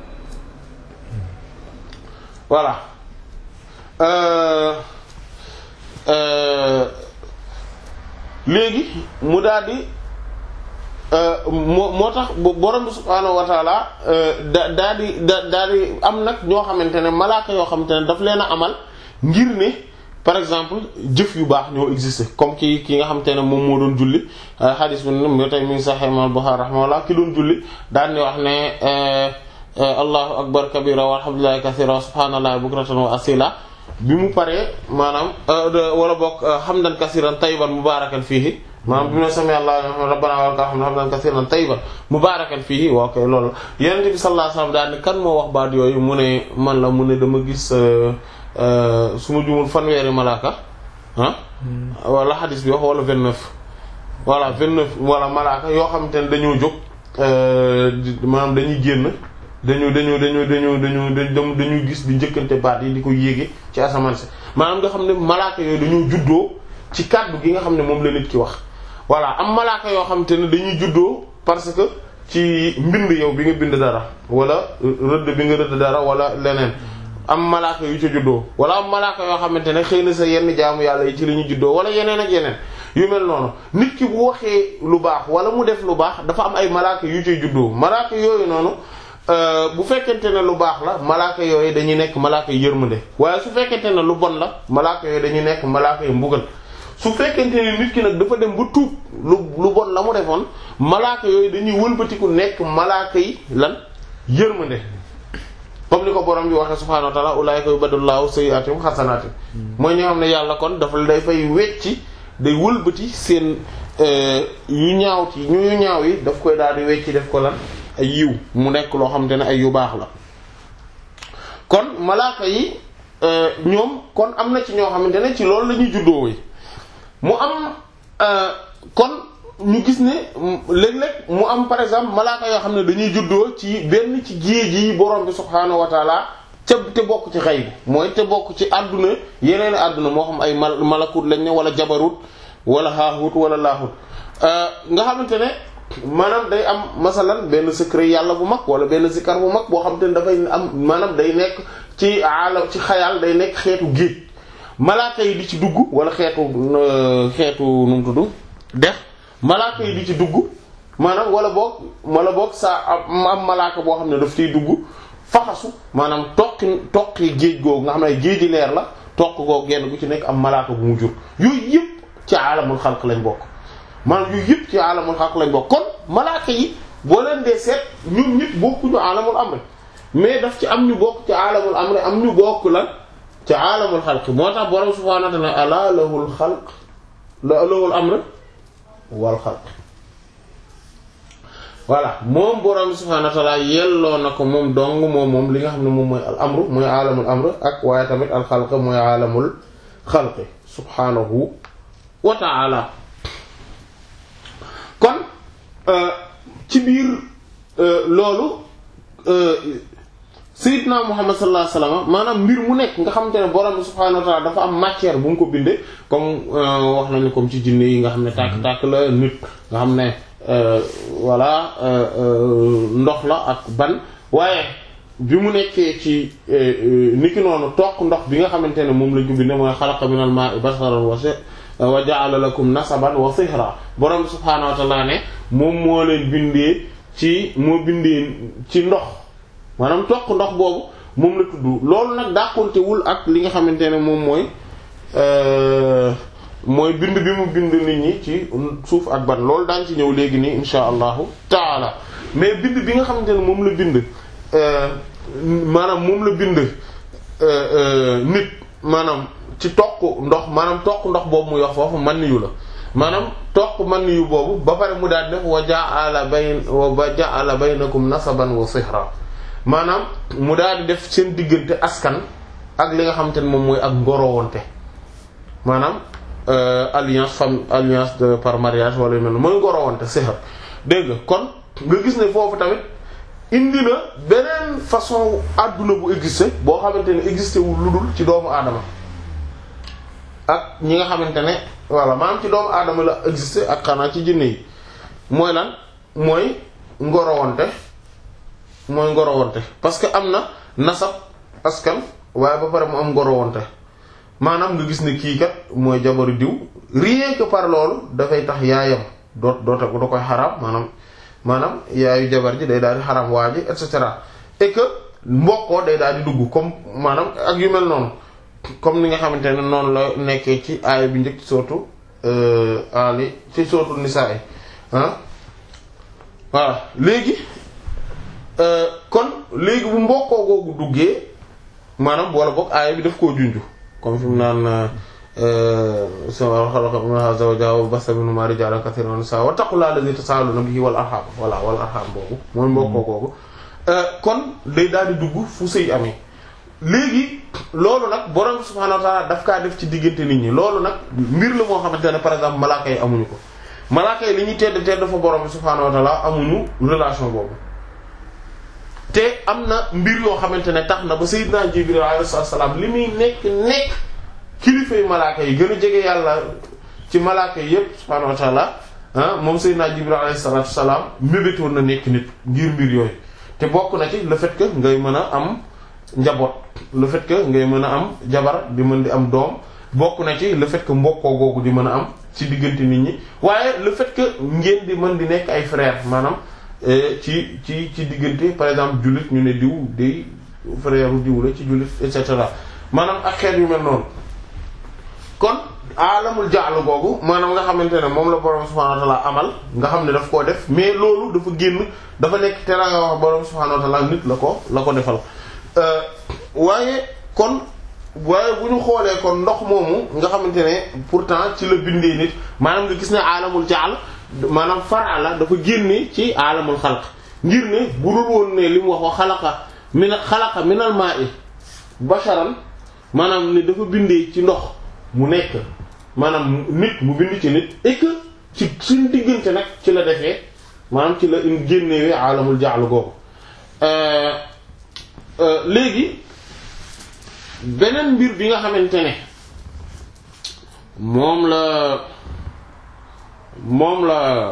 voilà euh, euh, léegi mu daal di moo moo tax borom bi subhaanahu wa taala da daa di da daa di am nag ñoo xamante ne malaaka yoo xamante ne daf leen a amal ngir ne par exemple jëf yu baax ñoo existé comme ki ki nga xamante ne moom moo doon julli hadis bi ne tey mi ngi Sahih Imam Bukhari rahimahullah ki doon julli daan di wax ne allahu akbar kabira walhamdulillahi kathira wa subhanallahi bukratan wa asila bi mu paree maanaam wala bokk hamdan kasiran tayyiban mubarakan fihi maanaam bi mu ne sami allah rabbana wa lakal hamdu hamdan kasiran tayyiban mubarakan fihi waaw kay loolu yonent bi sallallahu alayhi wasallam daal ne kan moo wax baat yooyu mu ne man la mu ne dama gis su ma jumul fanweeri malaaka ah wala xadis bi wax wala vingt-neuf voilà vingt-neuf wala malaaka yoo xamante ne dañoo jóg maanaam dañuy génn dañu dañu dañu dañu dañu dañuy gis di njëkkante baat yi di ko yéege ci asamaan si maanaam nga xam ne malaaka yooyu dañoo juddoo ci kàddu gi nga xam ne moom la nit ki wax voilà am malaaka yoo xamante ne dañuy juddoo parce que ci mbind yow bi nga bind dara wala rëdd bi nga rëdd dara wala leneen am malaaka yu ca juddoo wala am malaaka yoo xamante ne xëy na sa yenn jaamu yàlla yi ci la ñu juddoo wala yeneen ak yeneen yu mel noonu nit ki bu waxee lu baax wala mu def lu baax dafa am ay malaaka yu cay juddoo malaaka yooyu noonu bu fekkente ne lu baax la malaaka yooyu dañuy nekk malaaka yu yërmande waaye su fekkente ne lu bon la malaaka yooyu dañuy nekk malaaka yu mbugal su fekkente ne nit ki nag dafa dem ba tuub lu lu bon la mu defoon malaaka yooyu dañuy wëlbatiku nekk malaaka yi lan yërmande comme ni ko borom bi waxee subhaanahu wa ta'ala ulaa'ika yubaddilullahu sayyi'aatihim hasanaat mooy ñi nga xam ne yàlla kon dafa day fay wecci day wëlbati seen yu ñaaw ci ñu yu ñaaw yi daf koy daal di wecci def ko lan ay yiw mu nekk loo xamante ne ay yu baax la kon malaaka yi ñoom kon am na ci ñoo xamante ne ci loolu la ñuy juddoo yi mu am kon ñu gis ne léeg-léeg mu am par exemple malaaka yoo xam ne dañuy juddoo ci benn ci géej yi borom bi subhaanahu wa taala ca te bokk ci xayb mooy te bokk ci àdduna yeneen àdduna moo xam ay mal malakut lañ ne wala jabarut wala haahut wala laahut nga xamante ne maanaam day am masalan benn secret yàlla bu mag wala benn zikar bu mag boo xamante ne dafay am maanaam day nekk ci alam ci xayal day nekk xeetu géej malaaka yi di ci dugg wala xeetu xeetu nu mu tudd def malaaka yi di ci dugg maanaam wala boog wala boog saa am am malaaka boo xam ne daf ciy dugg faxasu maanaam toqi toqi géej googu nga xam ne géeji leer la toq googu genn gu ci nekk am malaaka bu mu jur yooyu yëpp ci alamul xalq lañ bokk maanaam yooyu yëpp ci alamul xalq lañ bokk kon malaaka yi boo leen dee seet ñun ñëpp bokkuñu alamul amr mais daf ci am ñu bokk ci alamul amr am ñu bokk la ci alamul xalq moo tax borom subhaanahu wa ta'ala ala lahul xalq la lahul amr wal xalq voilà moom borom subhaanahu wa ta'ala yelloo na ko moom dong moom moom li nga xam ne moom mooy al amru mooy alamul amr ak waaye tamit al xalq mooy alamul xalq subhaanahu wa ta'ala kon ci biir loolu sayyidna Muhammad sallallahu alayhi wasallam maanaam mbir mu nekk nga xamante ne borom subhaanahu wa ta'ala dafa am matière bu mu ko bindee comme wax nañu comme ci jinne yi nga xam ne tàkk-tàkk la nit nga xam ne voilà ndox la ak ban waaye bi mu nekkee ci niki noonu toq ndox bi nga xamante ne moom lañ ko bindee mooy xalaqa minal maa'i basharan wa ja'ala lakum nasaban wa sihra borom subhaanahu wa ta'ala ne moom moo leen bindee ci moo bindee ci ndox maanaam toq ndox boobu moom la tudd loolu nag dàqontewul ak li nga xamante ne moom mooy mooy bind bi mu bind nit ñi ci suuf ak ban loolu daan ci ñëw léegi nii insha allahu taala mais bind bi nga xamante ne moom la bind maanaam moom la bind nit maanaam ci toq ndox maanaam toq ndox boobu muy wax foofu man yu la maanaam toq man yu boobu ba pare mu daal def wa ja'ala bayn wa ja'ala baynakum nasaban wa sihra maanaam mu daal di def seen diggante askan ak li nga xamante ne moom mooy ak ngorowonte maanaam alliance femme alliance de par mariage wala yu mel mooy ngorowonte sihr dégg nga kon nga gis ne foofu tamit indi na beneen façon adduna bu existé boo xamante ne existé wul lu dul ci doomu aadama ak ñi nga xamante ne voilà maanaam ci doomu aadama la existé ak xanaa ci jinne yi mooy lan mooy ngorowonte mooy ngorowonte parce que am na nasab askan waaye ba pare mu am ngorowonte maanaam nga gis ne kii kat mooy jabaru diw rien que par loolu dafay tax yaayam doot doota da koy xaraam maanaam maanaam yaayu jabar ji day daal di xaraam waa ji et cetera et que mbokkoo day daal di dugg comme maanaam ak yu mel noonu comme ni nga xamante ne noonu la nekkee ci aaya bi njëkk surtout ali ci surtout nisaa yi ah voilà léegi kon léegi bu mbokkoo googu duggee maanaam wala boog aaya bi daf koo junju comme fi mu naan sama xalaqa minha zawjaha wa bassa minhumaa rijaalan kasiiran wa nisaa wattaqullaaha allazii tasaaluuna bihi wal arham voilà wal arham boobu mooy mbokkoo googu kon day daal di dugg fu sëy amee léegi loolu nag borom subhaanahu wa ta'aala daf kaa def ci diggante nit ñi loolu nag mbir la moo xamante ne par exemple malaaka yi amuñu ko malaaka yi li ñuy tedd tedd dafa borom subhaanahu wa ta'aala amuñu relation boobu te am na mbir yoo xamante ne tax na ba sayyidina Jibril alayhi salaam li muy nekk nekk kilifay malaaka yi gën a jege yàlla ci malaaka yi yépp subhaanahu wa ta'aala ah moom sayyidina Jibril alayhi salaam mébétoon na nekk nit ngir mbir yooyu te bokk na ci le fait que ngay mën a am njaboot le fait que ngay mën a am jabar di mën di am doom bokk na ci le fait que mbokkoo googu di mën a am ci diggante nit ñi waaye le fait que ngeen di mën di nekk ay frère maanaam ci ci ci diggante par exemple jullit ñu ne diw day frère diw la ci jullit et cetera maanaam ak xeet yu mel noonu kon alamul ja'l googu maanaam nga xamante ne moom la borom subhanahu wa ta'ala amal nga xam ne daf koo def mais loolu dafa génn dafa nekk teraanga wax borom subhanahu wa ta'ala nit la ko la ko defal waaye kon waaye bu ñu xoolee kon ndox moomu nga xamante ne pourtant ci la bindee nit maanaam nga gis ne alamul ja'l maanaam fara la dafa génne ci alamul xalq ngir ne bu dul woon ne li mu wax wa xalaqa min xalaqa minal ma'i basharan maanaam ne dafa bindee ci ndox mu nekk maanaam nit mu bind ci nit et que ci suñ diggante nag ci la defee maanaam ci la in génnewee alamul ja'l googu léegi beneen mbir bi nga xamante ne moom la moom la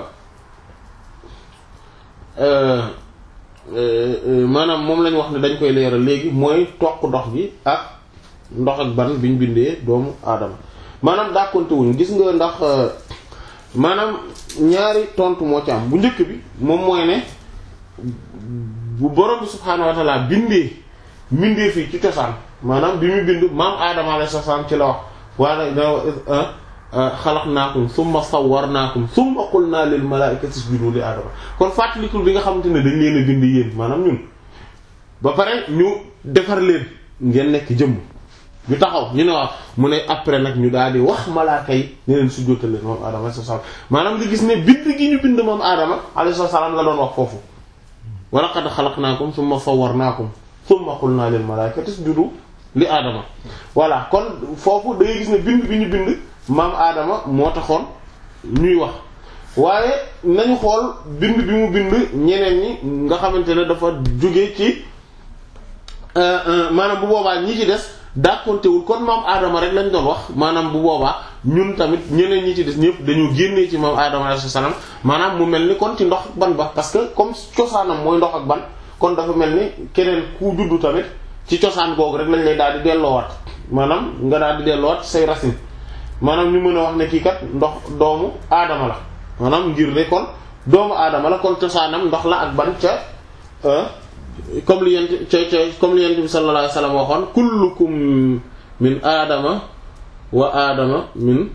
maanaam moom lañu wax ne dañ koy leeral léegi mooy toq ndox gi ak ndox ak ban biñ bindee doomu aadama maanaam dàkkonte wuñ gis nga ndax maanaam ñaari tontu moo ci am bu njëkk bi moom mooy ne bu borom bi subhaanahu wa ta'ala bindee bindee fii ci cosaan maanaam bi mu bind maam aadama alayhi salaam ci la wax wala xalaqnaakum summa sawwarnaakum summa qulnaa lil malaa'ikati isjudu li aadama kon fàttalikul bi nga xamante ne dañ leen a bind yéen maanaam ñun ba pare ñu defar leen ngeen nekk jëmm ñu taxaw ñu ne waaw mu ne après nag ñu daal di wax malaaka yi ne leen sujjóotal leen moom aadama alayhi salaam maanaam nga gis ne bind gi ñu bind moom aadama alayhi salaam la doon wax foofu wa laqad xalaqnaakum summa sawwarnaakum summa qulnaa lil malaa'ikati isjudu li aadama voilà kon foofu da ngay gis ne bind bi ñu bind maam aadama moo taxoon ñuy wax waaye nañu xool bind bi mu bind ñeneen ñi nga xamante ne dafa jóge ci maanaam bu boobaa ñi ci des dàkkontewul kon maam aadama rek lañ doon wax maanaam bu boobaa ñun tamit ñeneen ñi ci des ñëpp dañoo génnee ci maam aadama alayhi salaam maanaam mu mel ni kon ci ndox ak ban ba parce que comme cosaanam mooy ndox ak ban kon dafa mel ni keneen ku juddu tamit ci cosaan googu rek lañ lay daal di delloowaat maanaam nga daal di delloowaat say racine maanaam ñu mën a wax ne kii kat ndox doomu aadama la maanaam ngir ne kon doomu aadama la kon cosaanam ndox la ak ban ca comme li yent ca ca comme li yent bi sallallahu alayhi wasallam waxoon kullukum min aadama wa aadama min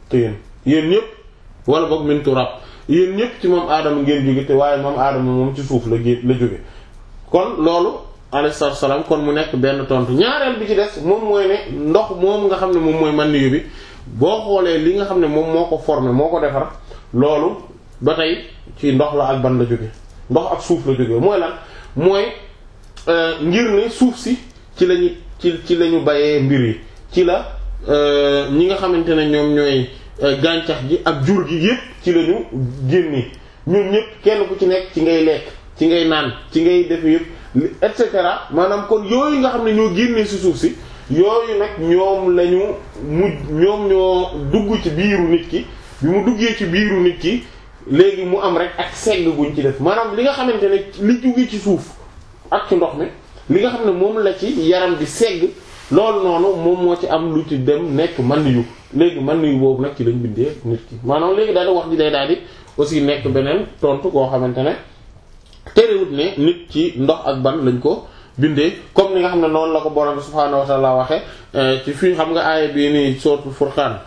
tiin yéen ñëpp wala boog min turab yéen ñëpp ci moom aadama ngeen jóge te waaye moom aadama moom ci suuf la gé la jóge kon loolu alayhi salaam kon mu nekk benn tontu ñaareel bi ci des moom mooy ne ndox moom nga xam ne moom mooy manniyu bi boo xoolee li nga xam ne moom moo ko formé moo ko defar loolu ba tey ci ndox la ak ban la jóge ndox ak suuf la jóge mooy lan mooy ngir ne suuf si ci lañu ci ci la ñu bayee mbir yi ci la ñi nga xamante ne ñoom ñooy gàncax gi ak jur gi yépp ci la ñu génnee ñun ñépp kenn ku ci nekk ci ngay lekk ci ngay naan ci ngay def yépp et cetera maanaam kon yooyu nga xam ne ñoo génnee ci suuf si yooyu nag ñoom lañu mujj ñoom ñoo dugg ci biiru nit ki bi mu duggee ci biiru nit ki léegi mu am rek ak segg guñ ci def maanaam li nga xamante ne li jóge ci suuf ak ci ndox mi li nga xam ne moom la ci yaram di segg loolu noonu moom moo ci am lu ci dem nekk man yu léegi man yu boobu nag ci lañ bindee nit ki maanaam léegi daal di wax ji day daal di aussi nekk beneen tontu koo xamante ne terewut ne nit ci ndox ak ban lañ ko bindee comme ni nga xam ne noonu la ko borom subhaanahu wa ta'ala waxe ci fii xam nga aaya bii nii suratul Furqaan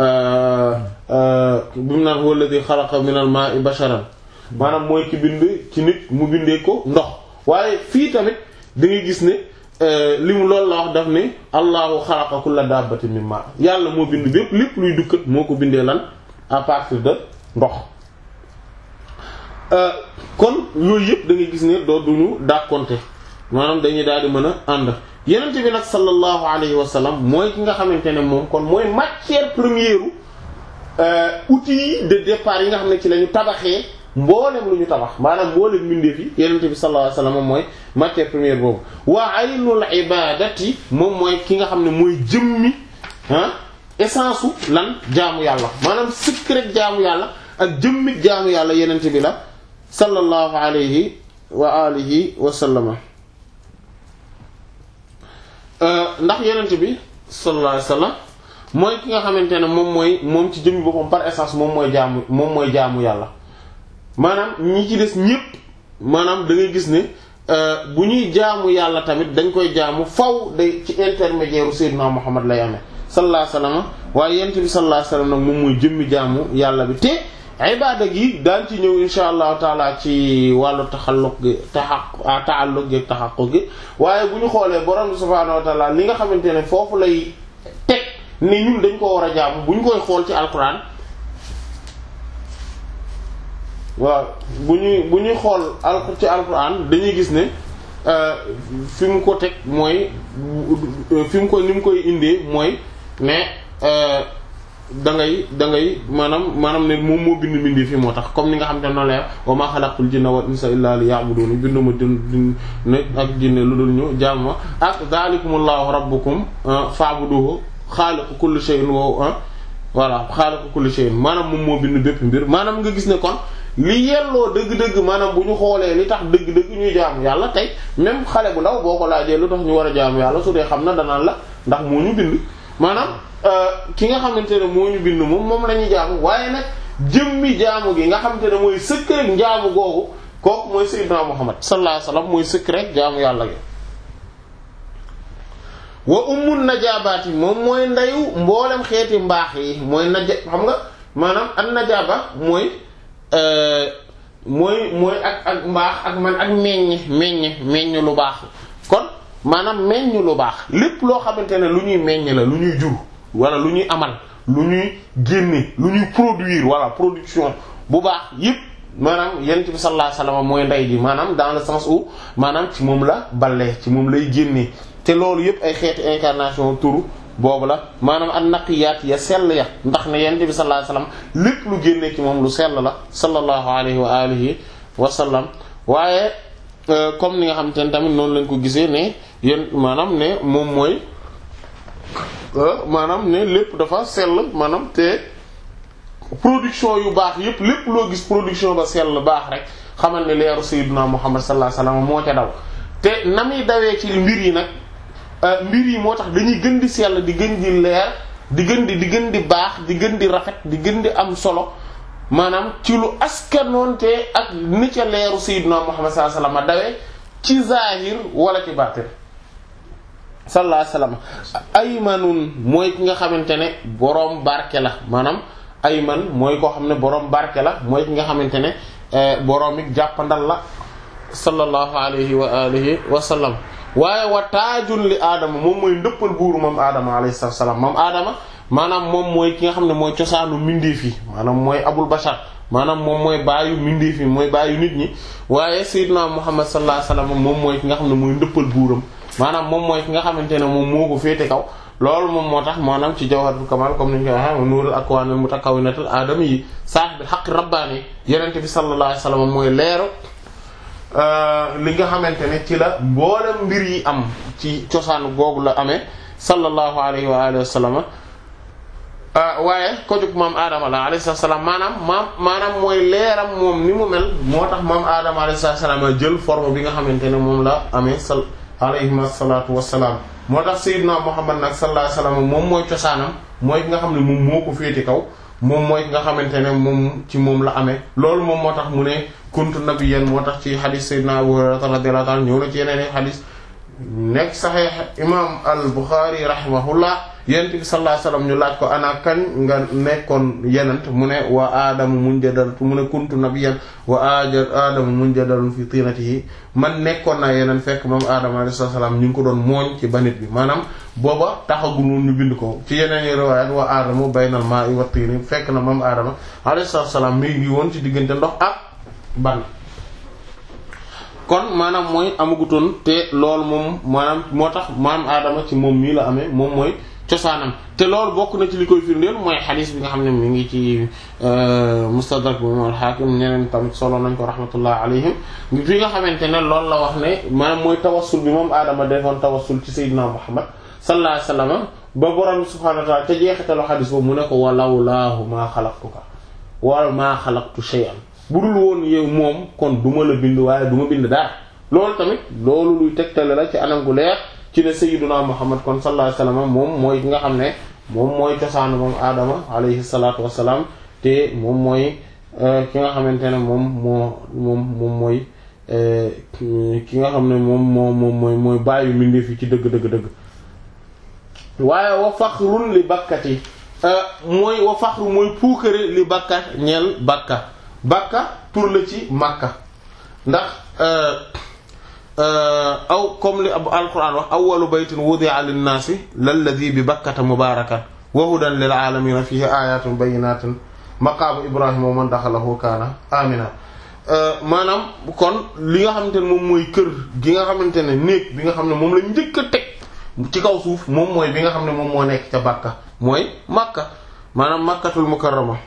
bi mu naan huwa alladhi khalaqa minal maa'i basharan maanaam mooy ki bind ci nit mu bindee ko ndox waaye fii tamit da ngay gis ne li mu loolu la wax daf ni allahu xalaqa kulla dabbatin min ma yàlla moo bind bépp lépp luy dukkat moo ko bindee lan à partir de ndox kon yooyu yëpp da ngay gis ne doo duñu dàkkonte maanaam dañuy daal di mën a ànd yenente bi nag sallallahu alayhi wa sallam mooy ki nga xamante ne moom kon mooy matière première outil de départ yi nga xam ne ci la ñu tabaxee mboolem lu ñu tabax maanaam mboolem mbindeef yi yenente bi sallallahu alayhi wa sallam moom mooy matière première boobu waa aynul ibadati moom mooy ki nga xam ne mooy jëmmi ah essence u lan jaamu yàlla maanaam secret jaamu yàlla ak jëmmi jaamu yàlla yenente bi la sallallahu alayhi wa alihi wa sallama ndax yenente bi sallallahu alayhi wa sallam mooy ki nga xamante ne moom mooy moom ci jëmmi boppam par essence moom mooy jaamu moom mooy jaamu yàlla maanaam ñi ci des ñépp maanaam da ngay gis ne bu ñuy jaamu yàlla tamit dañ koy jaamu faw day ci intermédiaire u Seydina Muhammad lay amee sallallahu alayhi wasallam waaye yent bi sallallahu alayhi wasallam nag moom mooy jëmmi jaamu yàlla bi te ibaada gi daan ci ñëw insha allahu taala ci wàllu taxalluq gi taxaq taalluq gi taxaqquq gi waaye bu ñu xoolee borom subhaanahu wa taala li nga xamante ne foofu lay teg ne ñun dañ ko war a jaamu bu ñu koy xool ci alquran waaw bu ñuy bu ñuy xool al ci alquran dañuy gis ne fi mu ko teg mooy fi mu ko ni mu koy indee mooy ne da ngay da ngay maanaam maanaam ne moom moo bind bindi fi moo tax comme ni nga xam te noonu la wa ma xalaqtul jinna wal insa illa liya'budun binduma din ne ak jinne lu dul ñu jaam ma ak zalikumullahu rabbukum fa'buduhu xaaliqu kulli shay'in wa voilà xaaliqu kulli shay'in maanaam moom moo bind bépp mbir maanaam nga gis ne kon li yelloo dëgg-dëgg maanaam bu ñu xoolee li tax dëgg-dëgg ñuy jaamu yàlla tey même xale bu ndaw boo ko laajee lu tax ñu war a jaamu yàlla su dee xam na danaan la ndax moo ñu bind maanaam ki nga xamante ne moo ñu bind moom moom la ñuy jaamu waaye nag jëmmi jaamu gi nga xamante ne mooy secret njaamu googu kooku mooy sayyidina Muhammad sallallahu alayhi wasallam mooy secret jaamu yàlla gi wa ummun najabaati moom mooy ndeyu mboolem xeeti mbaax yi mooy naja xam nga maanaam an najaba mooy mooy mooy ak ak mbaax ak man ak meññ meññ meññ lu baax kon maanaam meññ lu baax lépp loo xamante ne lu ñuy meññ la lu ñuy jur wala lu ñuy amal lu ñuy génne lu ñuy produire wala production bu baax yépp maanaam yonent bi sallallahu alayhi wasallam mooy ndey ji maanaam dans le sens où maanaam ci moom la ballee ci moom lay génnee te loolu yépp ay xeeti incarnation turu boobu la maanaam an naqiyaat ya sell ya ndax ne yonent bi sallallahu alayhi wasallam lépp lu génnee ci moom lu sell la sallallahu alayhi wa alihi wa sallam waaye comme ni nga xamante ne tamit noonu lañ ko gisee ne yéen maanaam ne moom mooy maanaam ne lépp dafa sell maanaam te production yu baax yépp lépp loo gis production ba sell baax rek xamal ne leeru sayyidina Muhammad sallallahu alayhi wasallam moo ca daw te na muy dawee ci mbir yi nag mbir yi moo tax dañuy gën di sell di gën di leer di gën di di gën di baax di gën di rafet di gën di am solo maanaam ci lu askanoonte ak ni ca leeru sayyidina Muhammad sallallahu alayhi wasallam dawee ci zahir wala ci baatin sallallahu alayhi wasallam aymanun mooy ki nga xamante ne boroom barke la maanaam ayman mooy koo xam ne boroom barke la mooy ki nga xamante ne boroom it jàppandal la sallallahu alayhi wa alihi wa sallam waaye wa taajun li aadama moom mooy ndëppal buuru moom aadama alayhi salaam moom aadama maanaam moom mooy ki nga xam ne mooy cosaanu mindeef yi maanaam mooy abul bashar maanaam moom mooy baayu mindeef yi mooy baayu nit ñi waaye sayyidina muhammad sallallahu alayhi wasallam moom mooy ki nga xam ne mooy ndëppal buuram maanaam moom mooy ki nga xamante ne moom moo ko féete kaw loolu moom moo tax maanaam ci jawharatul kamal comme ni ñu koy waxee nuurul akwaanil mutakawwinatul aadami yi saahibil haqqi rabbaani yenente bi sallallahu alayhi wasallam mooy leeru li nga xamante ne ci la mboolem mbir yi am ci cosaanu googu la amee sallallahu alayhi wa alihi wa sallam waaye ko jóg maam Adama la alayhi salaam maanaam maam maanaam mooy leeram moom ni mu mel moo tax maam Adama alayhi salaam jël forme bi nga xamante ne moom la amee sal alayhi salaatu wassalaam moo tax Seydina Muhammad nag sallallahu alayhi wa sallam moom mooy cosaanam mooy ki nga xam ne moom moo ko féete kaw moom mooy ki nga xamante ne moom ci moom la amee loolu moom moo tax mu ne kuntu nabiyyan moo tax ci xadis Seydina Abu Hurayra radiyallahu ta'ala ñëw na ci yeneen i xadis nekk Sahih imam al-Bukhari rahimahullah yonent bi sallallahu alayhi wasallam ñu laaj ko ana kañ nga nekkoon yenent mu ne wa aadamu munjadaltu mu ne kuntu nabiyyan wa aadamu munjadalun fi tinatihi man nekkoon naa yeneen fekk moom aadama alayhi salaam ñu ngi ko doon mooñ ci banit bi maanaam booba taxagul woon ñu bind ko ci yeneen i riwayat wa aadamu baynal maa'i wa tiini fekk na moom aadama alayhi salaam mi ngi woon ci diggante ndox ak ban kon maanaam mooy amagutoon te loolu moom maanaam moo tax maam aadama ci moom mii la amee moom mooy cosaanam te loolu bokk na ci li koy firndeel mooy xadiis bi nga xam ne mi ngi ci mustadrak bi moom al-Hakim ñeneen tamit solo nañ ko rahmatullah alayhim fi nga xamante ne loolu la wax ne maanaam mooy tawassul bi moom aadama defoon tawassul ci sayyidina Muhammad sallallahu alayhi wasallam ba borom subhanahu wa ta'ala te jeexitalu xadiis boobu mu ne ko walawlaahu maa xalaqtuka wala maa xalaqtu shay'an bu dul woon yow moom kon du ma la bind waaye du ma bind dara loolu tamit loolu luy tegtale la ci anam gu leer ci ne sayyiduna Muhammad kon sallallahu alayhi wasallam moom mooy ki nga xam ne moom mooy cosaanu moom Adama alayhi salaatu wassalaam te moom mooy ki nga xamante ne moom moo moom moom mooy ki nga xam ne moom moo moom mooy mooy bàyyi mbindeef yi ci dëgg dëgg dëgg waaye wa faxrun li bakkati mooy wa faxru mooy puukare li bakka ñeel bakka bakka tur la ci Makka ndax aw comme li ab alquran wax awwalu baytin wudi'a lin-naasi lalladhi bi bakkata mubarakan wa hudan lil alamin fihi ayatun bayyinatin maqaamu ibrahima wa man daxalahu kaana amina maanaam kon li nga xamante ne moom mooy kër gi nga xamante ne néeg bi nga xam ne moom la njëkk a teg ci kaw suuf moom mooy bi nga xam ne moom moo nekk ca Bakka mooy Makka maanaam Makkatul Mukarrama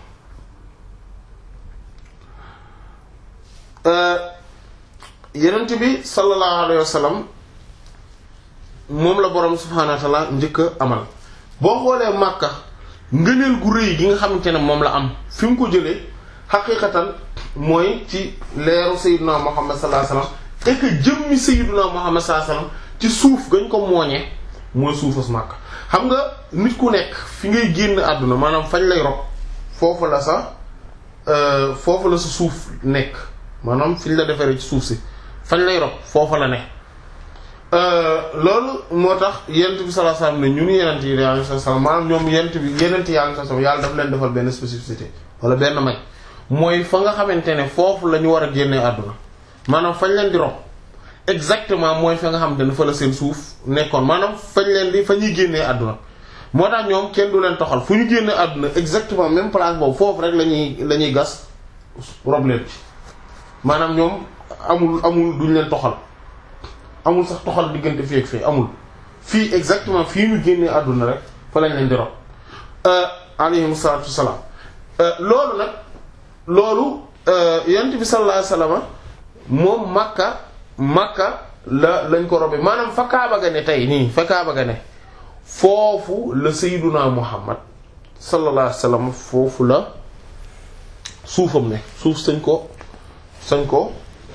yenent bi sallallahu alayhi wa sallam moom la borom subhaanahu wa ta'ala njëkk a amal boo xoolee Makka ngëneel gu rëy gi nga xamante ne moom la am fi mu ko jëlee xaqiiqatan mooy ci leeru sayyiduna Muhammad sallallahu alayhi wa sallam et que jëmmi sayyiduna Muhammad sallallahu alayhi wa sallam ci suuf gañ ko mooñee mooy suufas Makka xam nga nit ku nekk fi ngay génn àdduna maanaam fañ lay rob foofu la sa foofu la sa suuf nekk maanaam fiñ la defaree ci suuf si fañ lay rob foofu la ne loolu moo tax yent bi sallallahu alayhi wasallam ne ñun yenent yi alayhi wasallam maanaam ñoom yent bi yenent yi alayhi wasallam yàlla daf leen defal benn spécificité wala benn may mooy fa nga xamante ne foofu la ñu war a génnee àdduna maanaam fañ leen di rob exactement mooy fa nga xamante ne fa la seen suuf nekkoon maanaam fañ leen di fa ñuy génnee àdduna moo tax ñoom kenn du leen toxal fu ñu génnee àdduna exactement même place boobu foofu rek la ñuy la ñuy gas problème bi maanaam ñoom amul amul duñ leen toxal amul sax toxal diggante fii ak fii amul fii exactement fii ñu génnee àdduna rek fa lañ leen di rob alayhim salaatu wassalaam loolu nag loolu yonent bi sallallahu alayhi wasallam moom Makka Makka la lañ ko robe maanaam fa Kaaba ga ne tey nii fa Kaaba ga ne foofu la sayyiduna Muhammad sallallahu alayhi wasallam foofu la suufam ne suuf sañ ko sañ ko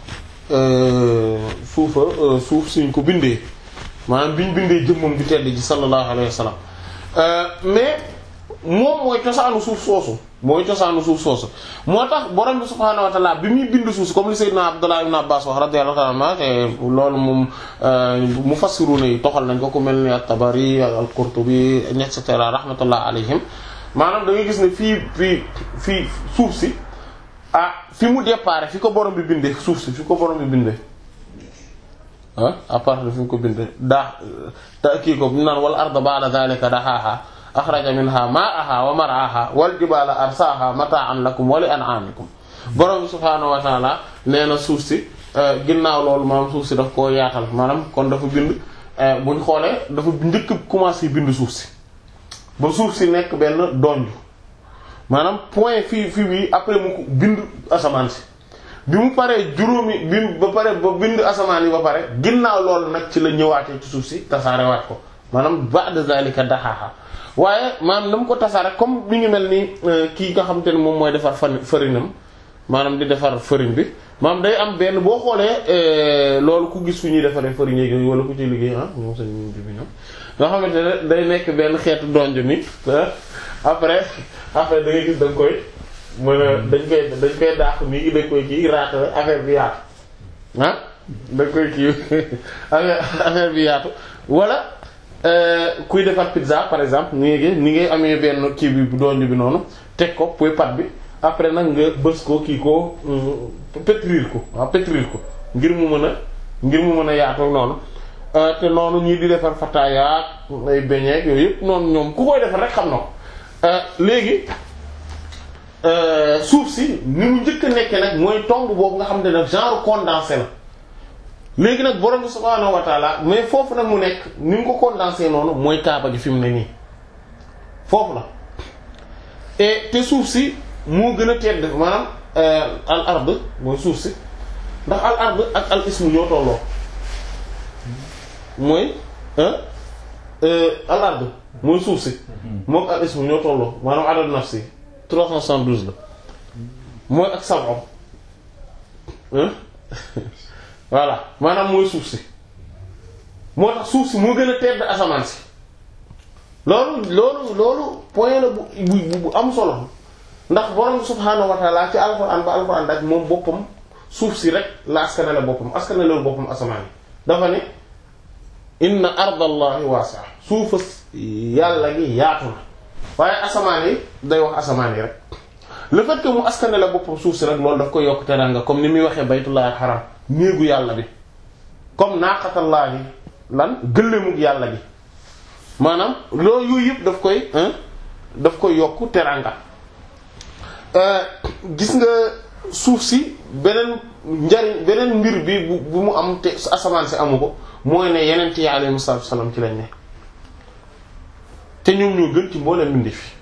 suufa suuf suñ ko bindee maanaam biñ bindee jëmmam bi tedd ji sallallahu alayhi wasallam mais moom mooy cosaanu suuf soosu mooy cosaanu suuf soosu moo tax borom bi subhaanahu wa ta'ala bi muy bind suuf si comme li Seydina Abdullah ibn Abbas wax radiyallahu ta'ala anhu te loolu moom mufassiruna yi toxal nañ ko ku mel ni at-Tabari al-Qurtubi et cetera rahmatullah alayhim maanaam da ngay gis ne fii fii fii suuf si ah fi mu départ fi ko borom bi bindee suuf si fi ko borom bi bindee ah à part de fi mu ko bindee daa ta kii ko naan wal arda ba'da dhalika dahaaha axraja minha ma'aha wa mar'aha wal jibala arsaaha mata'an lakum wa li an'amikum borom subhaanahu wa ta'ala nee na suuf si ginnaaw loolu maanaam suuf si daf koo yaatal maanaam kon dafa bind buñ xoolee dafa njëkk commencé bind suuf si ba suuf si nekk benn donj maanaam point fii fii bi après mu ko bind asamaan si bi mu paree juróomi bi ba pare ba bind asamaan yi ba pare ginnaaw loolu nag ci la ñëwaatee ci suuf si tasaarewaat ko maanaam ba'da zalika dahaha waaye maanaam dama ko tasaare comme bi ngi mel ni kii nga xam te ne moom mooy defar fan farinam maanaam di defar farine bi maanaam day am benn boo xoolee loolu ku gis fu ñuy defaree farine yooyu wala ku ci liggéey ah ñoom seen ñun bi ñoom nga xamante ne day nekk benn xeetu donj ni après après da ngay gis da nga koy mën a dañ koy dañ koy daax nii dañ koy kii raata affaire bi yaatu ah dañ koy kii affaire bi yaatu wala kuy defar pizza par exemple ni ngi ni ngay amee benn kii bi donj bi noonu teg ko puy pat bi après nag nga bës ko kii ko pétrir ko waaw pétrir ko ngir mu mën a ngir mu mën a yaatu noonu te noonu ñii di defar fataaya ay beñeek yooyu yëpp noonu ñoom ku koy defar rek xam na ko léegi suuf si ni mu njëkk a nekkee nag mooy tomb boobu nga xam ne nag genre condensé la léegi nag borom subhaanahu wa ta'ala mais foofu nag mu nekk ni mu ko condensé noonu mooy kaaba gi fi mu ne nii foofu la et te suuf si moo gën a tedd maanaam al ard mooy suuf si ndax al ard ak al ismu ñoo tolloo mooy al ard mooy suuf si moom al ismu ñoo tolloo maanaam adad nafsi trois cent soixante-douze la mooy ak sab'u voilà maanaam mooy suuf si moo tax suuf si moo gën a tedd asamaan si loolu loolu loolu point la bu bu bu am solo ndax borom subhaanahu wa ta'ala ci alxuraan ba alxuraan daj moom boppam suuf si rek la askanale boppam askanale boppam asamaan yi dafa ne inna ardallahi waasi'a suufa yàlla gi yaatu na waaye asamaan yi day wax asamaan yi rek le fait que mu askanale boppam suuf si rek loolu daf koy yokk teranga comme ni muy waxee baytullahi xaram néegu yàlla bi comme naaqatallaahi lan gëléemug yàlla gi maanaam loolu yooyu yëpp daf koy daf koy yokk teranga gis nga suuf si beneen njariñ beneen mbir bi bu bu mu am te asamaan si amu ko mooy ne yeneen yi alayhimu salaatu salaam ci lañ ne te ñoom ñoo gën ci mbooleem mbindi fi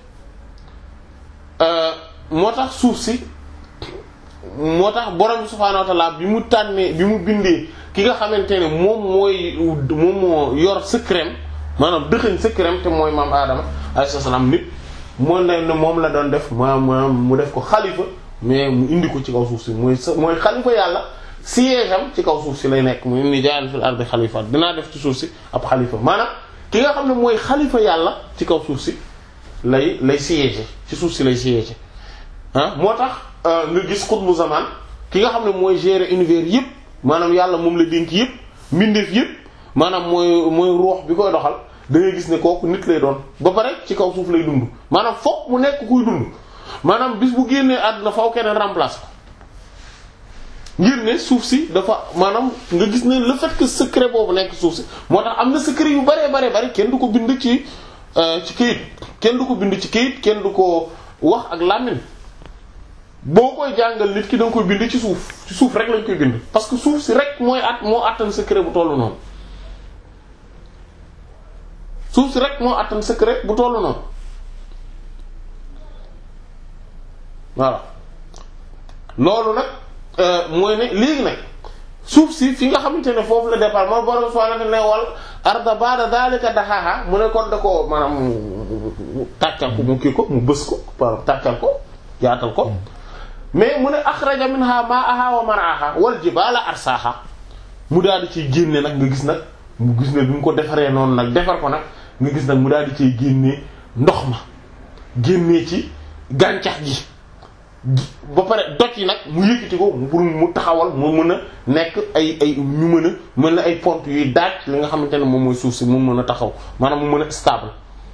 moo tax suuf si moo tax borom subhaanahu wa ta'ala bi mu tànnee bi mu bindee ki nga xamante ne moom mooy moom moo yor secret maanaam dëxëñ secret te mooy maam Adama alayhi salaam nit moo ne ne moom la doon def maanaam mu def ko xalifa mais mu indi ko ci kaw suuf si mooy mooy xalifa yàlla siège am ci kaw suuf si lay nekk mu inni jaa'il fil ardi xalifa dinaa def ci suuf si ab xalifa maanaam ki nga xam ne mooy xalifa yàlla ci kaw suuf si lay lay siège ci suuf si lay siège ah moo tax nga gis xutbu zaman ki nga xam ne mooy gérer univers yëpp maanaam yàlla moom la dénk yëpp mbindeef yëpp maanaam mooy mooy ruux bi koy doxal da ngay gis ne kooku nit lay doon ba pare ci kaw suuf lay dund maanaam fokk mu nekk kuy dund maanaam bis bu génnee àdduna faw keneen remplacer ko ngir ne suuf si dafa maanaam nga gis ne le fait que secret boobu nekk suuf si moo tax am na secret yu baree baree bari kenn du ko bind ci ci kayit kenn du ko bind ci kayit kenn du ko wax ak làmmiñ boo koy jàngal nit ki da nga koy bind ci suuf ci suuf rek lañ koy bind parce que suuf si rek mooy at moo attan secret bu tollu noonu suuf si rek moo attan secret bu tollu noonu voilà loolu nag mooy ne léegi nag suuf si fi nga xamante ne foofu la départ mooy borom subhaanahu ne wal arda ba'da dhalika dahaha mu ne kon da ko maanaam mu tàccal ko mu kii ko mu bës ko par tàccal ko yaatal ko mais mu ne akhraja minha ma'aha wa mar'aha wal jibala arsaha mu daal di ciy génne nag nga gis nag mu gis ne bi mu ko defaree noonu nag defar ko nag nga gis nag mu daal di ciy génne ndox ma génnee ci gàncax gi ba pare doj yi nag mu yëkkati ko pour mu taxawal mu mën a nekk ay ay ñu mën a mën na ay pont yuy daaj li nga xamante ne moom mooy suuf si mu mën a taxaw maanaam mu mën a stable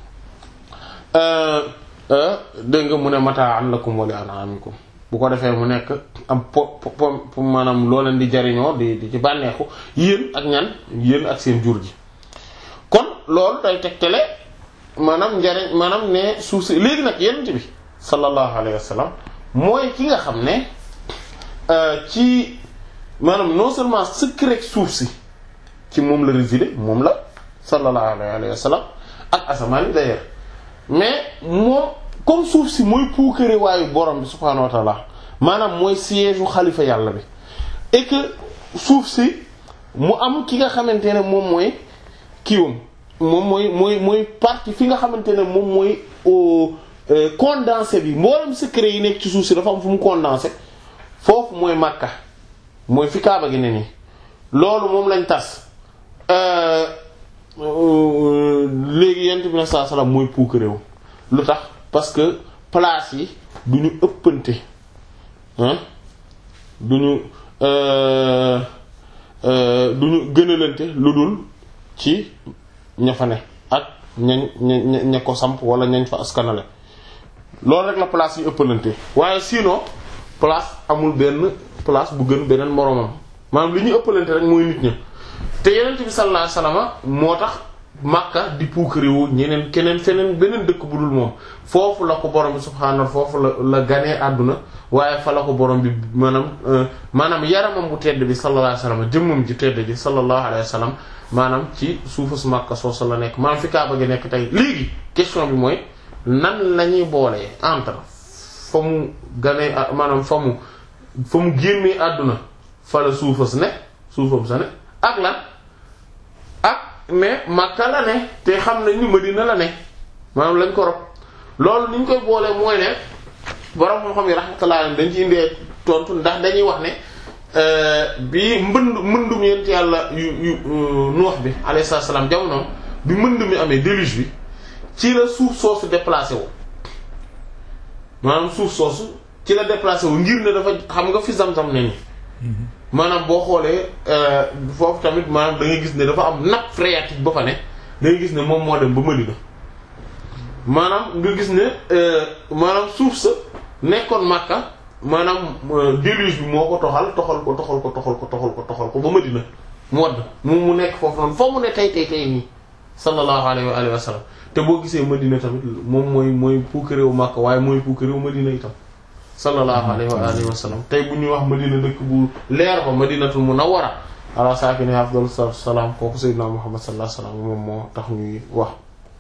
dégg nga mu ne mataan lakum wa li an'amikum bu ko defee mu nekk am po po maanaam loo leen di jariñoo di di ci bànneexu yéen ak ñan yéen ak seen jur gi kon loolu day tegtale maanaam njariñ maanaam ne suuf si léegi nag yonent bi sallallahu alayhi wa sallam mooy ki nga xam ne ci maanaam non seulement secret suuf si ci moom la résider moom la sallallahu alayhi wa sallam ak asamaan yi d'ailleurs mais moom comme suuf si mooy puukare waayu borom bi subhaanahu wa ta'ala maanaam mooy siège u xalifa yàlla bi et que suuf si mu am ki nga xamante ne moom mooy kiiwam moom mooy mooy mooy partie fi nga xamante ne moom mooy condensé bi mboolem secret yi nekk ci suuf si dafa am fu mu condensé foofu mooy Makka mooy fi Kaaba gi ne nii loolu moom lañ tas léegi yent bi na saa salaam mooy puukaréew lu tax parce que place yi du ñu ëppante hein du ñu du ñu gënalante lu dul ci ña fa ne ak ñañ ña ña ko samp wala ñañ fa askanale loolu rek la place yi ëppalante waaye sinon place amul benn place bu gën beneen moroomam maanaam li ñuy ëppalante rek mooy nit ña te yonent bi sallallahu alayhi wasallam moo tax Makka di puukarewu ñeneen keneen feneen beneen dëkk bu dul moom foofu la ko borom bi subhaanahu foofu la la ganee àdduna waaye fa la ko borom bi maanaam maanaam yaramam bu tedd bi sallallahu alayhi wasallam jëmmam ji tedd ji sallallahu alayhi wasallam maanaam ci suufu su Makka soosu la nekk maanaam fi Kaaba gi nekk tey léegi question bi mooy nan la ñuy boolee entre fa mu ganee maanaam fa mu fa mu génnee àdduna fa la suufas ne suufam sa ne ak lan ak mais Makka la ne te xam nañ ni Madina la ne maanaam lañ ko rob loolu ni ñu koy boolee mooy ne borom xam-xam yi rahmatullah dañ ci indee tontu ndax dañuy wax ne bi mbënd mbëndum yent yàlla yu yu Nuux bi alayhi salaam jamonoom bi mbënd mi amee déluge bi ci la suuf soosu déplacé wu maanaam suuf soosu ci la déplacé wu ngir ne dafa xam nga fi Zamzam ne ni maanaam boo xoolee foofu tamit maanaam da ngay gis ne dafa am nappe phréatique ba fa ne da ngay gis ne moom moo dem ba Madina maanaam nga gis ne maanaam suuf sa nekkoon Makka maanaam déluge bi moo ko toxal toxal ko toxal ko toxal ko toxal ko toxal ko ba Madina mu wadd mu mu nekk foofu noonu foo mu ne tey tey tey nii sallallahu alayhi wa alihi wa sallam te boo gisee Madina tamit moom mooy mooy puukareewu Makka waaye mooy puukareewu Madina itam sallallahu alayhi wa alihi wa sallam tey bu ñuy wax Madina dëkk bu leer ba Madinatul Munawwara ala saakini afdalu salaam kooku sayyidina Muhammad sallallahu alayhi wa sallam moom moo tax ñuy wax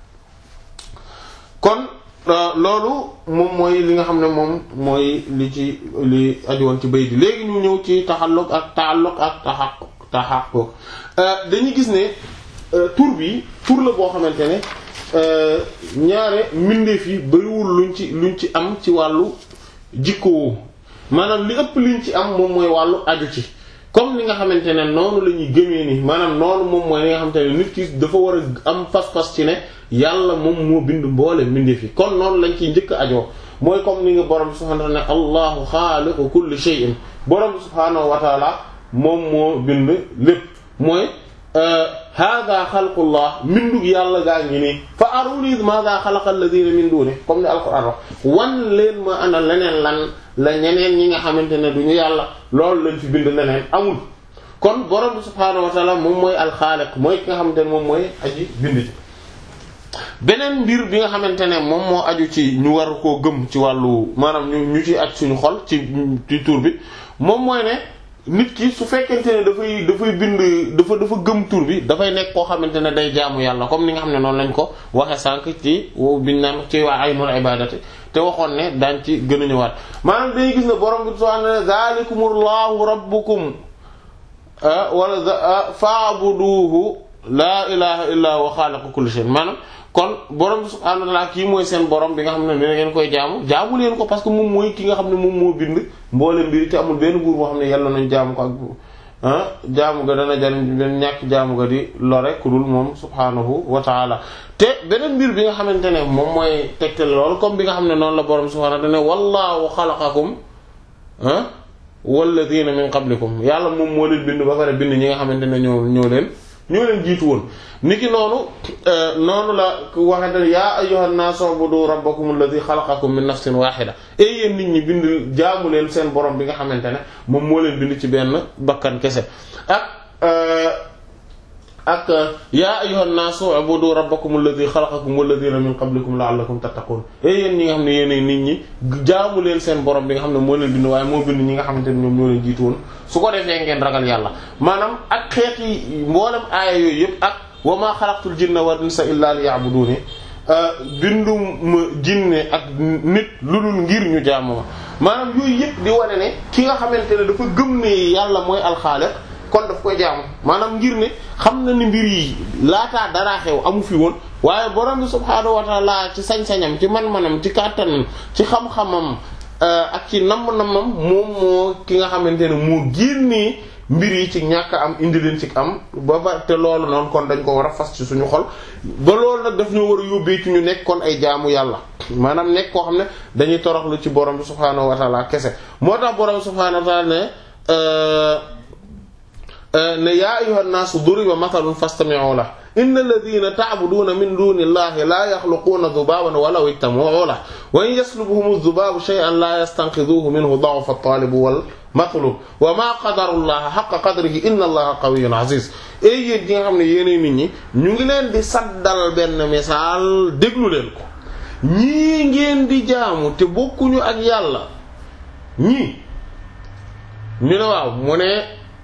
kon loolu moom mooy li nga xam ne moom mooy li ci li aju woon ci bay di léegi ñu ñëw ci taxalluq ak taalluq ak taxaqquq taxaqquq dañuy gis ne tur bi tur la boo xamante ne ñaare mbindeef yi bariwul luñ ci luñ ci am ci wàllu jikkoo maanaam li ëpp liñ ci am moom mooy wàllu aju ci comme ni nga xamante ne noonu la ñuy gëmee ni maanaam noonu moom mooy li nga xamante ne nit ki dafa war a am pas-pas ci ne yàlla moom moo bind mboole mbindeef yi kon noonu lañ ciy njëkk ajoo mooy comme ni nga borom bi subhaanahu ne allahu xaaliqu kulli shay'in borom bi subhaanahu wa taala moom moo bind lépp mooy hada xalqullah mbindug yàlla gaa ngi nii fa aruni maada xalaqa alladhina min duni comme ni alquran wax wan leen ma ana leneen lan la ñeneen ñi nga xamante ne duñu yàlla loolu lañ fi bind leneen amul kon borom bi subhaanahu wa taala moom mooy alxaaliq mooy ki nga xamante ne moom mooy aji bind ci beneen mbir bi nga xamante ne moom moo aju ci ñu war koo gëm ci wàllu maanaam ñu ñu ci aj suñu xol ci ci tur bi moom mooy ne nit ki su fekkente ne dafay dafay bind dafa dafa gëm tur bi dafay nekk koo xamante ne day jaamu yàlla comme ni nga xam ne noonu lañ ko waxe sànq ci wow biñ naan ci waa aynul ibadati te waxoon ne daañ ci gën a ñëwaat maanaam dañuy gis ne borom bi subhaanahu zalikumullahu rabbukum wala fa'buduhu la ilaha illa huwa khaliqu kulli shay maanaam kon borom bi subhaanahu wa ta'ala kii mooy seen borom bi nga xam ne dina ngeen koy jaamu jaamu leen ko parce que moom mooy ki nga xam ne moom moo bind mboole mbiri te amul benn buur boo xam ne yàlla nañ jaamu ko ak jaamu ga dana jariñ benn ñàkk jaamu ga di lore ku dul moom subhaanahu wa taala te beneen mbir bi nga xamante ne moom mooy tegtal loolu comme bi nga xam ne noonu la borom subhaanahu wa taala ne wallahu xalaqakum walladina min qablikum yàlla moom moo leen bind ba pare bind ñi nga xamante ne ñoo ñoo leen ñoo leen jiitu woon niki noonu noonu la waxante ne yaa ayyuhan naasu ubudu rabbakum alladhi xalaqakum min nafsin wahida et yéen nit ñi bind jaamu leen seen borom bi nga xamante ne moom moo leen bind ci benn bakkan kese ak ak yaa ayyuhan naasu ubudu rabbakum alladhi xalaqakum walladhina min qablikum la'allakum tattaqun et yéen ñi nga xam ne yéen nit ñi jaamu leen seen borom bi nga xam ne moo leen bind waaye moo bind ñi nga xamante ne ñoom ñoo leen jiitu woon su ko defee ngeen ragal yàlla maanaam ak xeet yi mboolem aaya yooyu yëpp ak wa maa xalaqtul jinna wal insa illa liya'buduni bindu ma jinne ak nit lu dul ngir ñu jaamu ma maanaam yooyu yëpp di wane ne ki nga xamante ne dafa gëm ne yàlla mooy alxaaliq kon daf koy jaamu maanaam ngir ne xam na ni mbir yi laataa dara xew amu fi woon waaye borom bi subhaanahu wa ta'ala ci sañ-sañam ci man-manam ci kàttanam ci xam-xamam ak ci namm-nammam moom moo ki nga xamante ne moo génnee mbir yi ci ñàkk am indi leen ci am ba ba te loolu noonu kon dañ ko war a fas ci suñu xol ba loolu nag daf ñoo war a yóbbee ci ñu nekk kon ay jaamu yàlla maanaam nekk koo xam ne dañuy toroxlu ci borom bi subhaanahu wa ta'ala kese moo tax borom bi subhaanahu wa ta'ala ne ne yaa ayyuhan naasu duriba mathalun fastami'u lahu inna alladhina ta'buduna min duni llahi la yakhluquna dhubaban walaw ijtama'u lahu wa in yaslubuhum adh-dhubabu shay'an la yastanqidhuhu minhu da'fa at-talibu wal matlub wa ma qadaru llaha haqqa qadrihi inna allaha qawiyyun aziz et yéen ñi nga xam ne yéenay nit ñi ñu ngi leen di saddal benn misaal déglu leen ko ñii ngeen di jaamu te bokkuñu ak yàlla ñii ñu ne waaw mu ne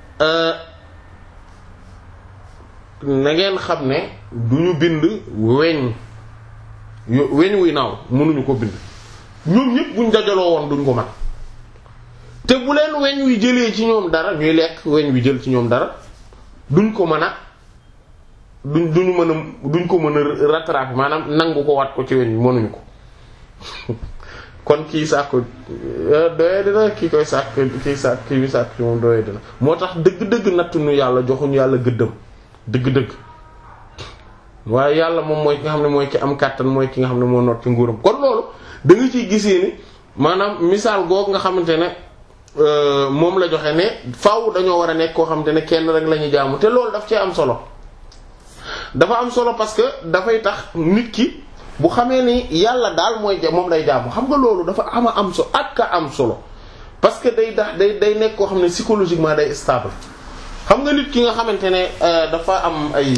na ngeen xam ne du ñu bind weñ weñ wuy naaw mënuñu ko bind ñoom ñëpp buñ dajaloo woon duñ ko mat te bu leen weñ wi jëlee ci ñoom dara ñuy lekk weñ wi jël ci ñoom dara duñ ko mën a duñ duñu mën a duñ ko mën a rattraper maanaam nangu ko wat ko ci weñ wi mënuñu ko kon kii sàkk doye dina kii koy sàkk kii sàkk kii bi sàkk ci moom doye dina moo tax dëgg-dëgg nattuñu yàlla joxuñu yàlla gëddëm dëgg-dëgg waaye yàlla moom mooy ki nga xam ne mooy ki am kàttan mooy ki nga xam ne moo noot ci nguuram kon loolu da nga ciy gisee ni maanaam misaal googu nga xamante ne moom la joxe ne faaw dañoo war a nekk koo xamante ne kenn rek la ñuy jaamu te loolu daf cee am solo dafa am solo parce que dafay tax nit ki bu xamee ni yàlla daal mooy moom lay jaamu xam nga loolu dafa ama am solo ak ka am solo parce que day tax day day nekk koo xam ne psychologiquement day stable xam nga nit ki nga xamante ne dafa am ay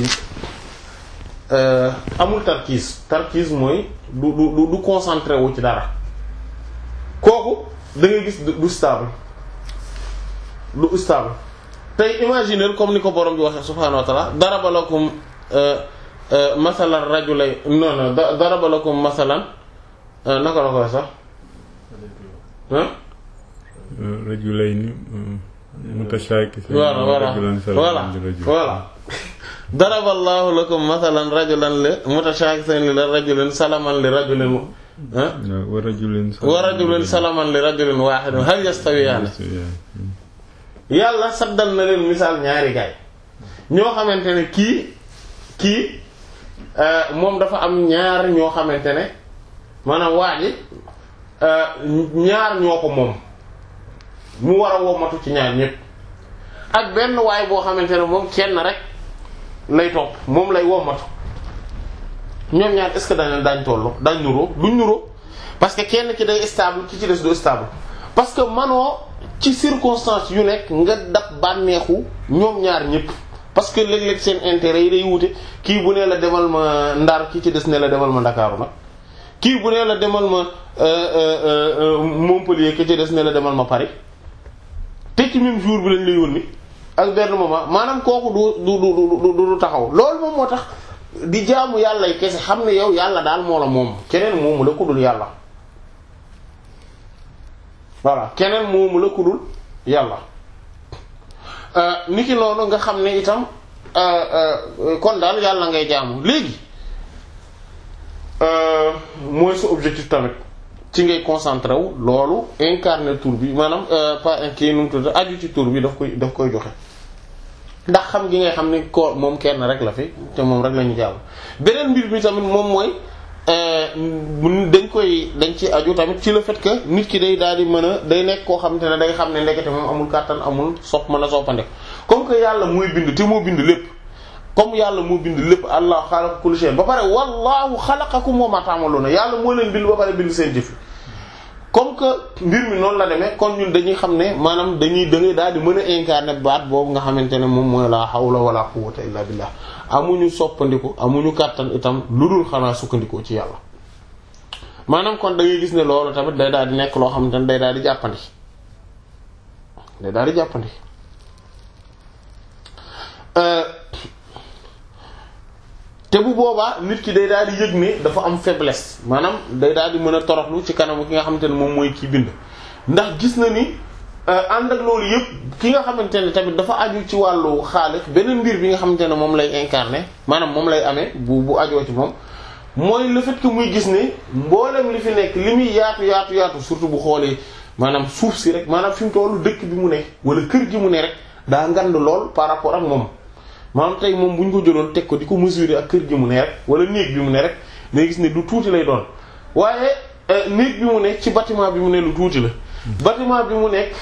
amul tarkiis tarkiis mooy du du du concentré wu ci dara kooku da ngay gis du stable du stable tey imaginer comme ni ko borom bi waxee subhaanahu wa ta'ala daraba lakum masalan rajulay non non daraba lakum masalan naka la koy sax rajulayni mutashaakisayni voilà voilà voilà daraba allahu lakum masalan rajulan li mutashaakisayni li rajulin salaman li rajulin wa rajulin wa rajulin salaman li rajulin waahidin hal yastawiyaani yàlla saddal na leen misaal ñaari gaay ñoo xamante ne kii kii moom dafa am ñaar ñoo xamante ne maanaam waa ji ñaar ñoo ko moom mu war a womatu ci ñaar ñépp ak benn waay boo xamante ne moom kenn rek lay topp moom lay womatu ñoom ñaar est-ce que dañ daañ tollu daañ nuroo duñ nuroo parce que kenn ki day stable ki ci des du stable parce que manoo ci circonstance yu nekk nga dab bànneexu ñoom ñaar ñépp parce que léeg-léeg seen intérêt yi day wute kii bu nee la demal ma Ndar ki ci des ne la demal ma Ndakaaru nag kii bu nee la demal ma Montpellier ki ci des ne la demal ma Paris te ci même jour bi lañ lay yónni ak benn moment maanaam kooku du du du du du taxaw loolu moom moo tax di jaamu yàlla yi kese xam ne yow yàlla daal moo la moom keneen moomu la ku dul yàlla voilà keneen moomu la ku dul yàlla niki noonu nga xam ne itam kon daal yàlla ngay jaamu léegi mooy sa objectif tamit ci ngay concentré wu loolu incarner tur bi maanaam pas kii nu mu tudd aju ci tur bi daf koy daf koy joxe ndax xam gi ngay xam ni ko moom kenn rek la fi te moom rek la ñu jaamu beneen mbir mi tamit moom mooy dañ koy dañ ci aju tamit ci le fait que nit ki day daal di mën a day nekk koo xamante ne day xam ne ndekete moom amul kàttan amul sopp mën a soppandek comme que yàlla mooy bind te moo bind lépp comme yàlla moo bind lépp allah xalaqa kulli shay ba pare wallahu xalaqakum wa ma ta'maluna yàlla moo leen bind ba pare bind seen jëf comme que mbir mi noonu la demee kon ñun dañuy xam ne maanaam dañuy da ngay daal di mën a incarner baat boobu nga xamante ne moom mooy la hawla wala quwwata illa billah amuñu soppandiku amuñu kàttan itam lu dul xanaa sukkandikoo ci yàlla maanaam kon da ngay gis ne loolu tamit day daal di nekk loo xamante ne day daal di jàppandi day daal di jàppandi te bu boobaa nit ki day daal di yëg ne dafa am faiblesse maanaam day daal di mën a toroxlu ci kanamu ki nga xamante ne moom mooy kii bind ndax gis na ni ànd ak loolu yëpp ki nga xamante ne tamit dafa aju ci wàllu xaalis beneen mbir bi nga xamante ne moom lay incarner maanaam moom lay amee bu bu ajoo ci moom mooy le fait que muy gis ne mboolem li fi nekk li muy yaatu yaatu yaatu surtout bu xoolee maanaam suuf si rek maanaam fi mu tollu dëkk bi mu ne wala kër gi mu ne rek daa ngand lool par rapport ak moom maanaam tey moom bu ñu ko jëloon teg ko di ko mesurer ak kër gi mu ne rek wala néeg bi mu ne rek ngay gis ne du tuuti lay doon waaye néeg bi mu ne ci bâtiment bi mu ne lu tuuti la bâtiment bi mu nekk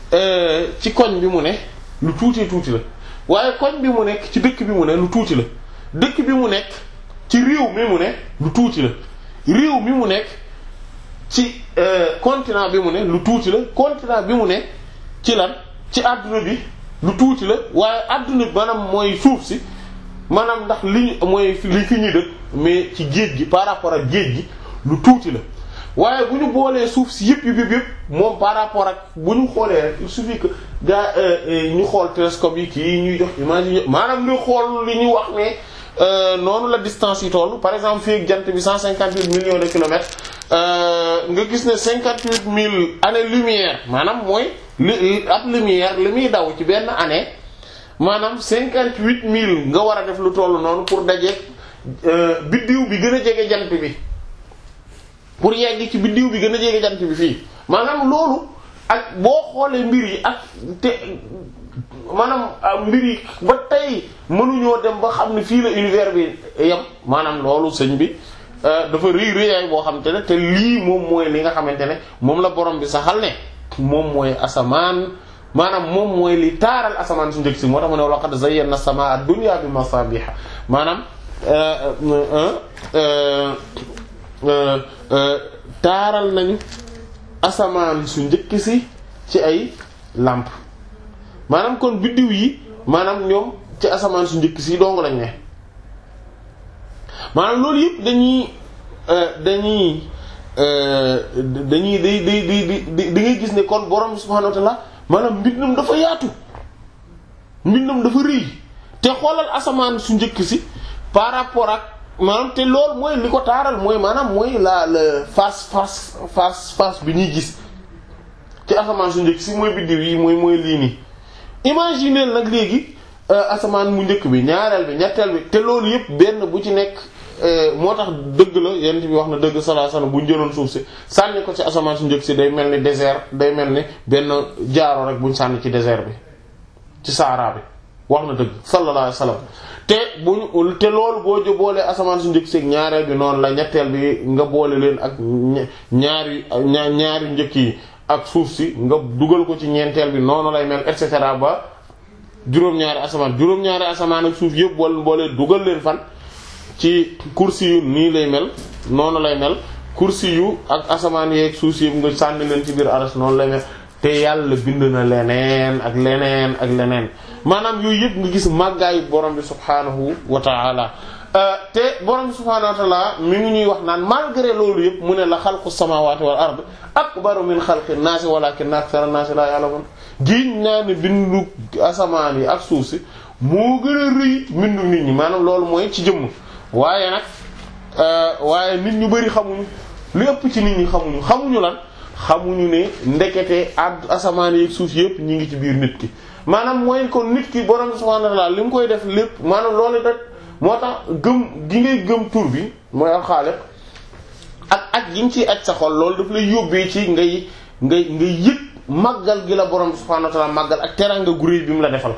ci koñ bi mu ne lu tuuti tuuti la waaye koñ bi mu nekk ci dëkk bi mu ne lu tuuti la dëkk bi mu nekk ci réew mi mu ne lu tuuti la réew mi mu nekk ci continent bi mu ne lu tuuti la continent bi mu ne ci lan ci àdduna bi lu tuuti la waaye àdduna bi maanaam mooy suuf si maanaam ndax li mooy li fi ñuy dëkk mais ci géej gi par rapport ak géej gi lu tuuti la waaye bu ñu boolee suuf si yëpp yëpp yëpp moom par rapport ak bu ñu xoolee rek il suffit que gaa ñu xool télescope yi kii ñuy jox image yi maanaam nga xool li ñu wax ne noonu la distance yi toll par exemple fii ak jant bi cent cinquante huit millions de kilomètres nga gis ne cinquante huit mille années lumière maanaam mooy li ab lumière li muy daw ci benn année maanaam cinquante huit mille nga war a def lu toll noonu pour dajeeg biddiw bi gën a jege jant bi pour yegg ci biddiw bi gën a jege jant bi fii maanaam loolu ak boo xoolee mbir yi ak te maanaam mbir yi ba tey mënuñoo dem ba xam ne fii la univers bi yem maanaam loolu sëñ bi dafa rëy rëyaay boo xamante ne te lii moom mooy li nga xamante ne moom la borom bi saxal ne moom mooy asamaan maanaam moom mooy li taaral asamaan su njëkk si moo tax ma ne laqad zayyana samaa ad-dunya bi masabiha maanaam taaral nañu asamaan su njëkk si ci ay làmp maanaam kon biddiw yi maanaam ñoom ci asamaan su njëkk si dong lañ ne maanaam loolu yëpp dañuy dañuy dañuy day day day da ngay gis ne kon borom subhanahu wa ta'ala maanaam mbindam dafa yaatu mbindam dafa rëy te xoolal asamaan su njëkk si par rapport ak maanaam te loolu mooy li ko taaral mooy maanaam mooy la la face face face face bi ñuy gis ci asamaan su njëkk si mooy biddiw yi mooy mooy lii nii imaginer nag léegi asamaan mu njëkk bi ñaareel bi ñetteel bi te loolu yëpp benn bu ci nekk moo tax dëgg la yent bi wax na dëgg sallallahu alayhi wasallam bu ñu jëloon suuf si sànni ko ci asamaan su njëkk si day mel ni désert day mel ni benn jaaro rek bu ñu sànni ci désert bi ci Sahara bi wax na dëgg sallallahu alayhi wasallam te bu ñu te loolu boo jo boolee asamaan su njëkk si ñaareel bi noonu la ñetteel bi nga boole leen ak ñaari ñaari njëkk yi ak suuf si nga dugal ko ci ñeenteel bi noonu lay mel et cetera ba juróom-ñaari asamaan juróom-ñaari asamaan ak suuf yëpp boole boole dugal leen fan ci kursi yu nii lay mel noonu lay mel kursi yu ak asamaan yeeg suuf si yëpp nga sànni leen ci biir aras noonu lay mel te yàlla bind na leneen ak leneen ak leneen maanaam yooyu yëpp nga gis màggaayu borom bi subhaanahu wa ta'ala te borom bi subhaanahu wa ta'ala mi ngi ñuy wax naan malgré loolu yëpp mu ne la xalqu samawati wal ard akbaru min xalqi naasi walakinna akthara naasi la ya'lamun giñ naa ne bindu asamaan yi ak suuf si moo gën a rëy bindu nit ñi maanaam loolu mooy ci jëmm waaye nag waaye nit ñu bari xamuñu li ëpp ci nit ñi xamuñu xamuñu lan xamuñu ne ndekete ad asamaan yi ak suuf yëpp ñi ngi ci biir nit ki maanaam mooy kon nit ki borom subhaanahu wa ta'aala li mu koy def lépp maanaam loolu rek moo tax gëm gi ngay gëm tur bi mooy al-Xaaliq ak ak gi nga ciy aj sa xol loolu daf lay yóbbee ci ngay ngay ngay yëg màggal gi la borom subhaanahu wa ta'aala màggal ak teraanga gu réy bi mu la defal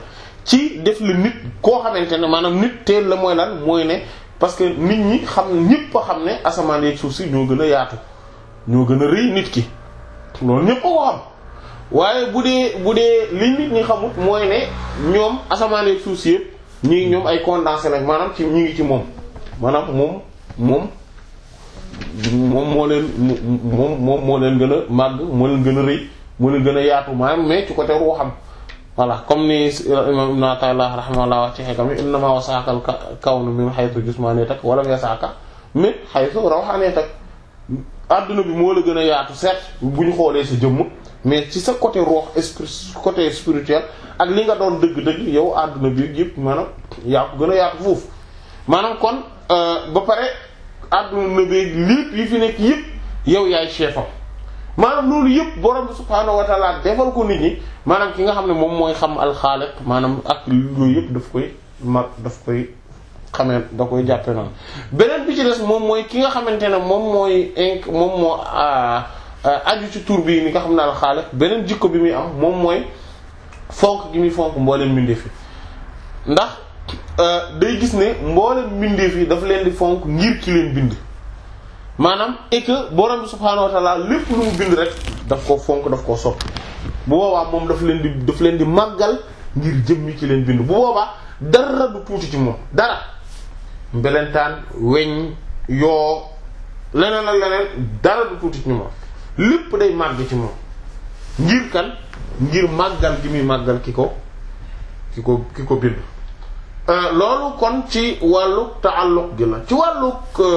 ci def la nit koo xamante ne maanaam nit teel la mooy lan mooy ne parce que nit ñi xam ñëpp a xam ne asamaan yeeg suuf si ñoo gën a yaatu ñoo gën a rëy nit ki loolu ñëpp a ko xam waaye bu dee bu dee li nit ñi xamut mooy ne ñoom asamaan yeeg suuf si yëpp ñi ñoom ay condensé lañ maanaam ci ñi ngi ci moom maanaam moom moom moom moo leen moom moom moo leen gën a màgg moo leen gën a rëy moo leen gën a yaatu maanaam mais ci côté ruuxam voilà comme ni imam Ibn Ata'illah rahimahullah wax ci xekam yi innama wasaakal kawnu min haythu jismaniyatak wala wasaaka min haythu rawhaniyatak adduna bi moo la gën a yaatu certes bu ñu xoolee sa jëmm mais ci sa côté ruux esprit côté spirituel ak li nga doon dëgg-dëgg yow adduna bi yëpp maanaam yaa ko gën a yaatu foofu maanaam kon ba pare adduna bi lépp yi fi nekk yëpp yow yaay chefam maanaam loolu yëpp borom bi subhaanahu wa ta'ala defal ko nit ñi maanaam ki nga xam ne moom mooy xam alxaaliq maanaam ak yooyu yëpp daf koy mag daf koy xamee da koy jàppe noonu beneen bi ci des moom mooy ki nga xamante ne moom mooy inc moom moo aju ci tur bi ni nga xam ne alxaaliq beneen jikko bi muy am moom mooy fonk gi muy fonk mboolem mbindeef yi ndax day gis ne mboolem mbindeef yi dafa leen di fonk ngir ki leen bind maanaam et que borom bi subhaanahu wa ta'ala lépp lu mu bind rek daf ko fonk daf koo sopp bu boobaa moom daf leen di daf leen di màggal ngir jëmmi ci leen bind bu boobaa dara du tuuti ci moom dara mbelentaan weñ yoo leneen ak leneen dara du tuuti ci moom lépp day màgg ci moom ngir kan ngir màggal gi muy màggal ki ko ki ko ki ko bind loolu kon ci wàllu ta'alluq gi la ci wàllu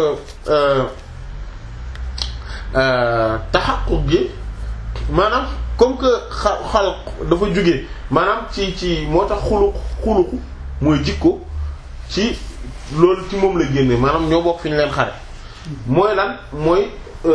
taxaquq gi maanaam comme que xa xalq dafa jóge maanaam ci ci moo tax xuluq xuluqu mooy jikko ci loolu ci moom la génne maanaam ñoo bokk fi ñu leen xare mooy lan mooy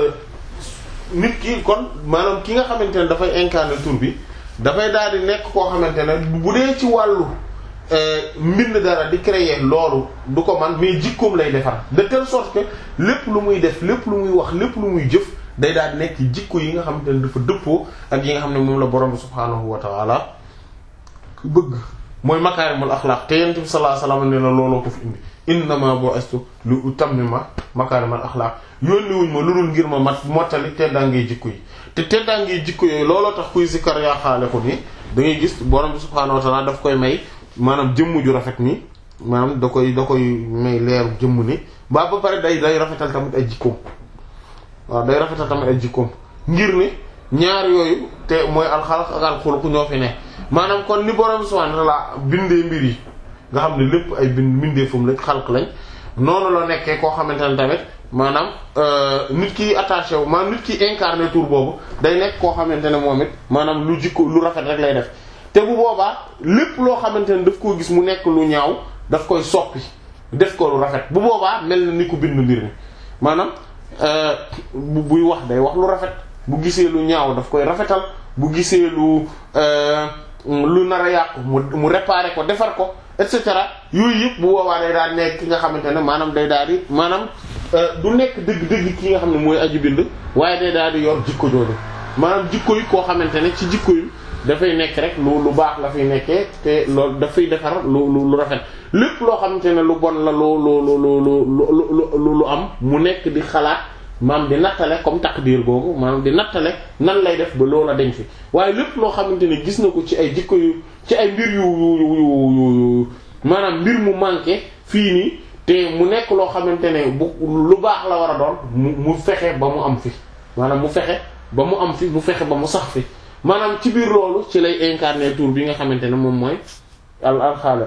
nit ki kon maanaam ki nga xamante ne dafay incarner tur bi dafay daal di nekk koo xamante ne bu dee ci wàllu mbind dara di créer loolu du ko man mais jikkoom lay defar de telle sorte que lépp lu muy def lépp lu muy wax lépp lu muy jëf day daal di nekk jikko yi nga xamante ne dafa dëppoo ak yi nga xam ne moom la borom bi subhaanahu wa ta'ala bëgg mooy makaarimul axlaaq te yonent bi sallallahu alayhi wasallam ne la looloo ko fi indi innamaa bu'istu li utammima makaarimal axlaaq yónni wuñ ma lu dul ngir ma mat mottali teddaangee jikko yi te teddaangee jikko yooyu looloo tax kuy zikkar yaa xaale ko nii da ngay gis borom bi subhaanahu wa ta'ala daf koy may maanaam jëmm ju rafet nii maanaam da koy da koy may leeru jëmm ni ba ba pare day day rafetal tamit ay jikkoom waaw day rafetal tamit ay jikkoom ngir ne ñaar yooyu te mooy alxalq ak alxuluq ñoo fi ne maanaam kon ni borom subhaanahu wa ta'ala bindee mbir yi nga xam ne lépp ay bind bindeefam lañ xalq lañ noonu la nekkee koo xamante ne tamit maanaam nit ki attaché wu maanaam nit ki incarné tour boobu day nekk koo xamante ne moom it maanaam lu jikko lu rafet rek lay def te bu boobaa lépp loo xamante ne daf koo gis mu nekk lu ñaaw daf koy soppi def ko lu rafet bu boobaa mel na ni ku bind mbir mi maanaam bu buy wax day wax lu rafet bu gisee lu ñaaw daf koy rafetal bu gisee lu lu nar a yàqu mu mu réparer ko defar ko et cetera yooyu yëpp bu boobaa day daal nekk ki nga xamante ne maanaam day daal di maanaam du nekk dëgg-dëgg ki nga xam ne mooy aji bind waaye day daal di yor jikko jooju maanaam jikko yi koo xamante ne ci jikko yi dafay nekk rek lu lu baax la fiy nekkee te loolu dafay defar lu lu lu rafet lépp loo xamante ne lu bon la lu lu lu lu lu lu am mu nekk di xalaat maanaam di nattale comme taqdir googu maanaam di nattale nan lay def ba loola dañ fi waaye lépp loo xamante ne gis na ko ci ay jikko yu ci ay mbir yu yu yu maanaam mbir mu manqué fii nii te mu nekk loo xamante ne bu lu baax la war a doon mu mu fexe ba mu am fi maanaam mu fexe ba mu am fi mu fexe ba mu sax fi maanaam ci biir loolu ci lay incarner tour bi nga xamante ne moom mooy al al xaala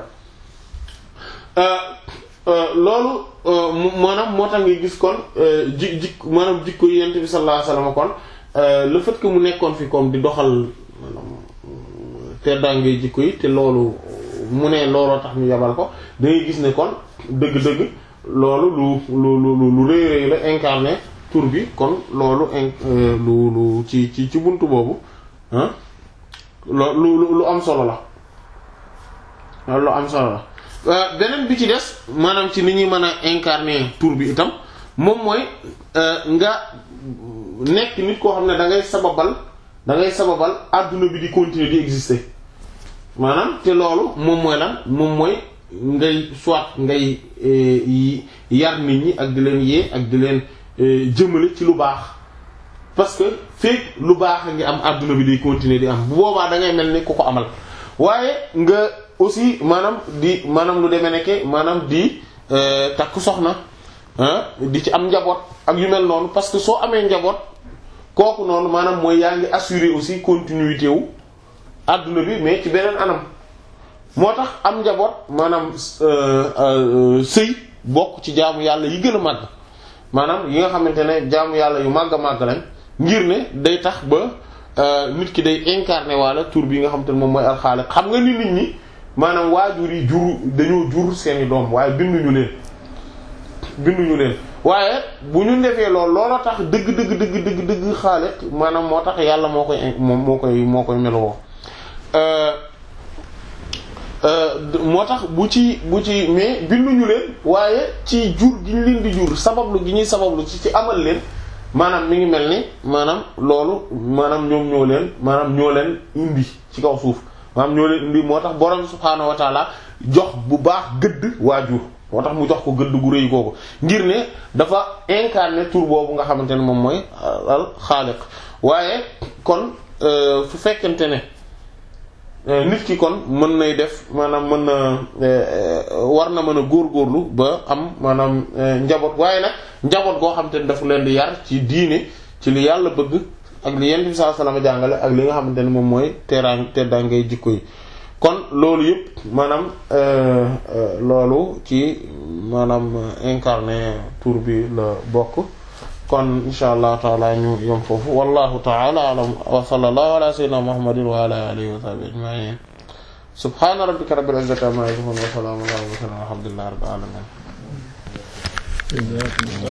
loolu maanaam moo tax ngay gis kon ji jik maanaam jikko yent bi sallallahu alayhi wasallam kon le fait que mu nekkoon fi comme di doxal maanaam teddaangee jikko yi te loolu mu ne looloo tax ñu yabal ko da ngay gis ne kon dëgg-dëgg loolu lu lu lu lu rëy rëy la incarner tour bi kon loolu lu lu ci ci ci buntu boobu ah lu lu am solo la lu am solo la beneen bi ci des maanaam ci ni ñuy mën a incarner tour bi itam moom mooy nga nekk nit koo xam ne da ngay sababal da ngay sababal adduna bi di continuer di exister maanaam te loolu moom mooy lan moom mooy ngay soit ngay yar nit ñi ak di leen yee ak di leen jëmale ci lu baax parce que fekk lu baax a ngi am adduna bi day continuer di am bu boobaa da ngay mel ni ku ko amal waaye nga aussi maanaam di maanaam lu demee nekke maanaam di takk soxna di ci am njaboot ak yu mel noonu parce que soo amee njaboot kooku noonu maanaam mooy yaa ngi assurer aussi continuité wu adduna bi mais ci beneen anam moo tax am njaboot maanaam sëy bokk ci jaamu yàlla yi gën a màgg maanaam yi nga xamante ne jaamu yàlla yu màgg a màgg lañ ngir ne day tax ba nit ki day incarner wala tur bi nga xamante ne moom mooy alxaaliq xam nga ni nit ñi maanaam waajur yi jur dañoo jur seeni doom waaye binduñu leen binduñu leen waaye bu ñu defee loolu looloo tax dëgg dëgg dëgg dëgg dëgg xaaliq maanaam moo tax yàlla moo koy moom moo koy moo koy melowoo moo tax bu ci bu ci mais binduñu leen waaye ci jur gi ñu leen di jur sabablu gi ñuy sabablu ci ci amal leen maanaam mi ngi mel ni maanaam loolu maanaam ñoom ñoo leen maanaam ñoo leen indi ci kaw suuf maanaam ñoo leen indi moo tax borom subhaanahu wa taala jox bu baax gëdd waajur moo tax mu jox ko gëdd gu rëy googu ngir ne dafa incarner tur boobu nga xamante ne moom mooy al xaaliq waaye kon su fekkente ne nit ki kon mën nay def maanaam mën na war na mën a góorgóorlu ba am maanaam njaboot waaye nag njaboot goo xam te ne dafa leen di yar ci diine ci li yàlla bëgg ak li Yonent bi sallallahu alayhi wasallam jàngale ak li nga xamante ne moom mooy teraan teddangay jikko yi kon loolu yëpp maanaam loolu ci maanaam incarné tur bi la bokk kon insha allah taala ñu yom foofu wallahu taala alam wa sallallahu ala sayyidina muhammadin wa ala alihi wa sahbihi ajma'in subhana rabbika rabbil izzati amma yasifun wa salamun ala al mursalin walhamdulillahi rabbil alamin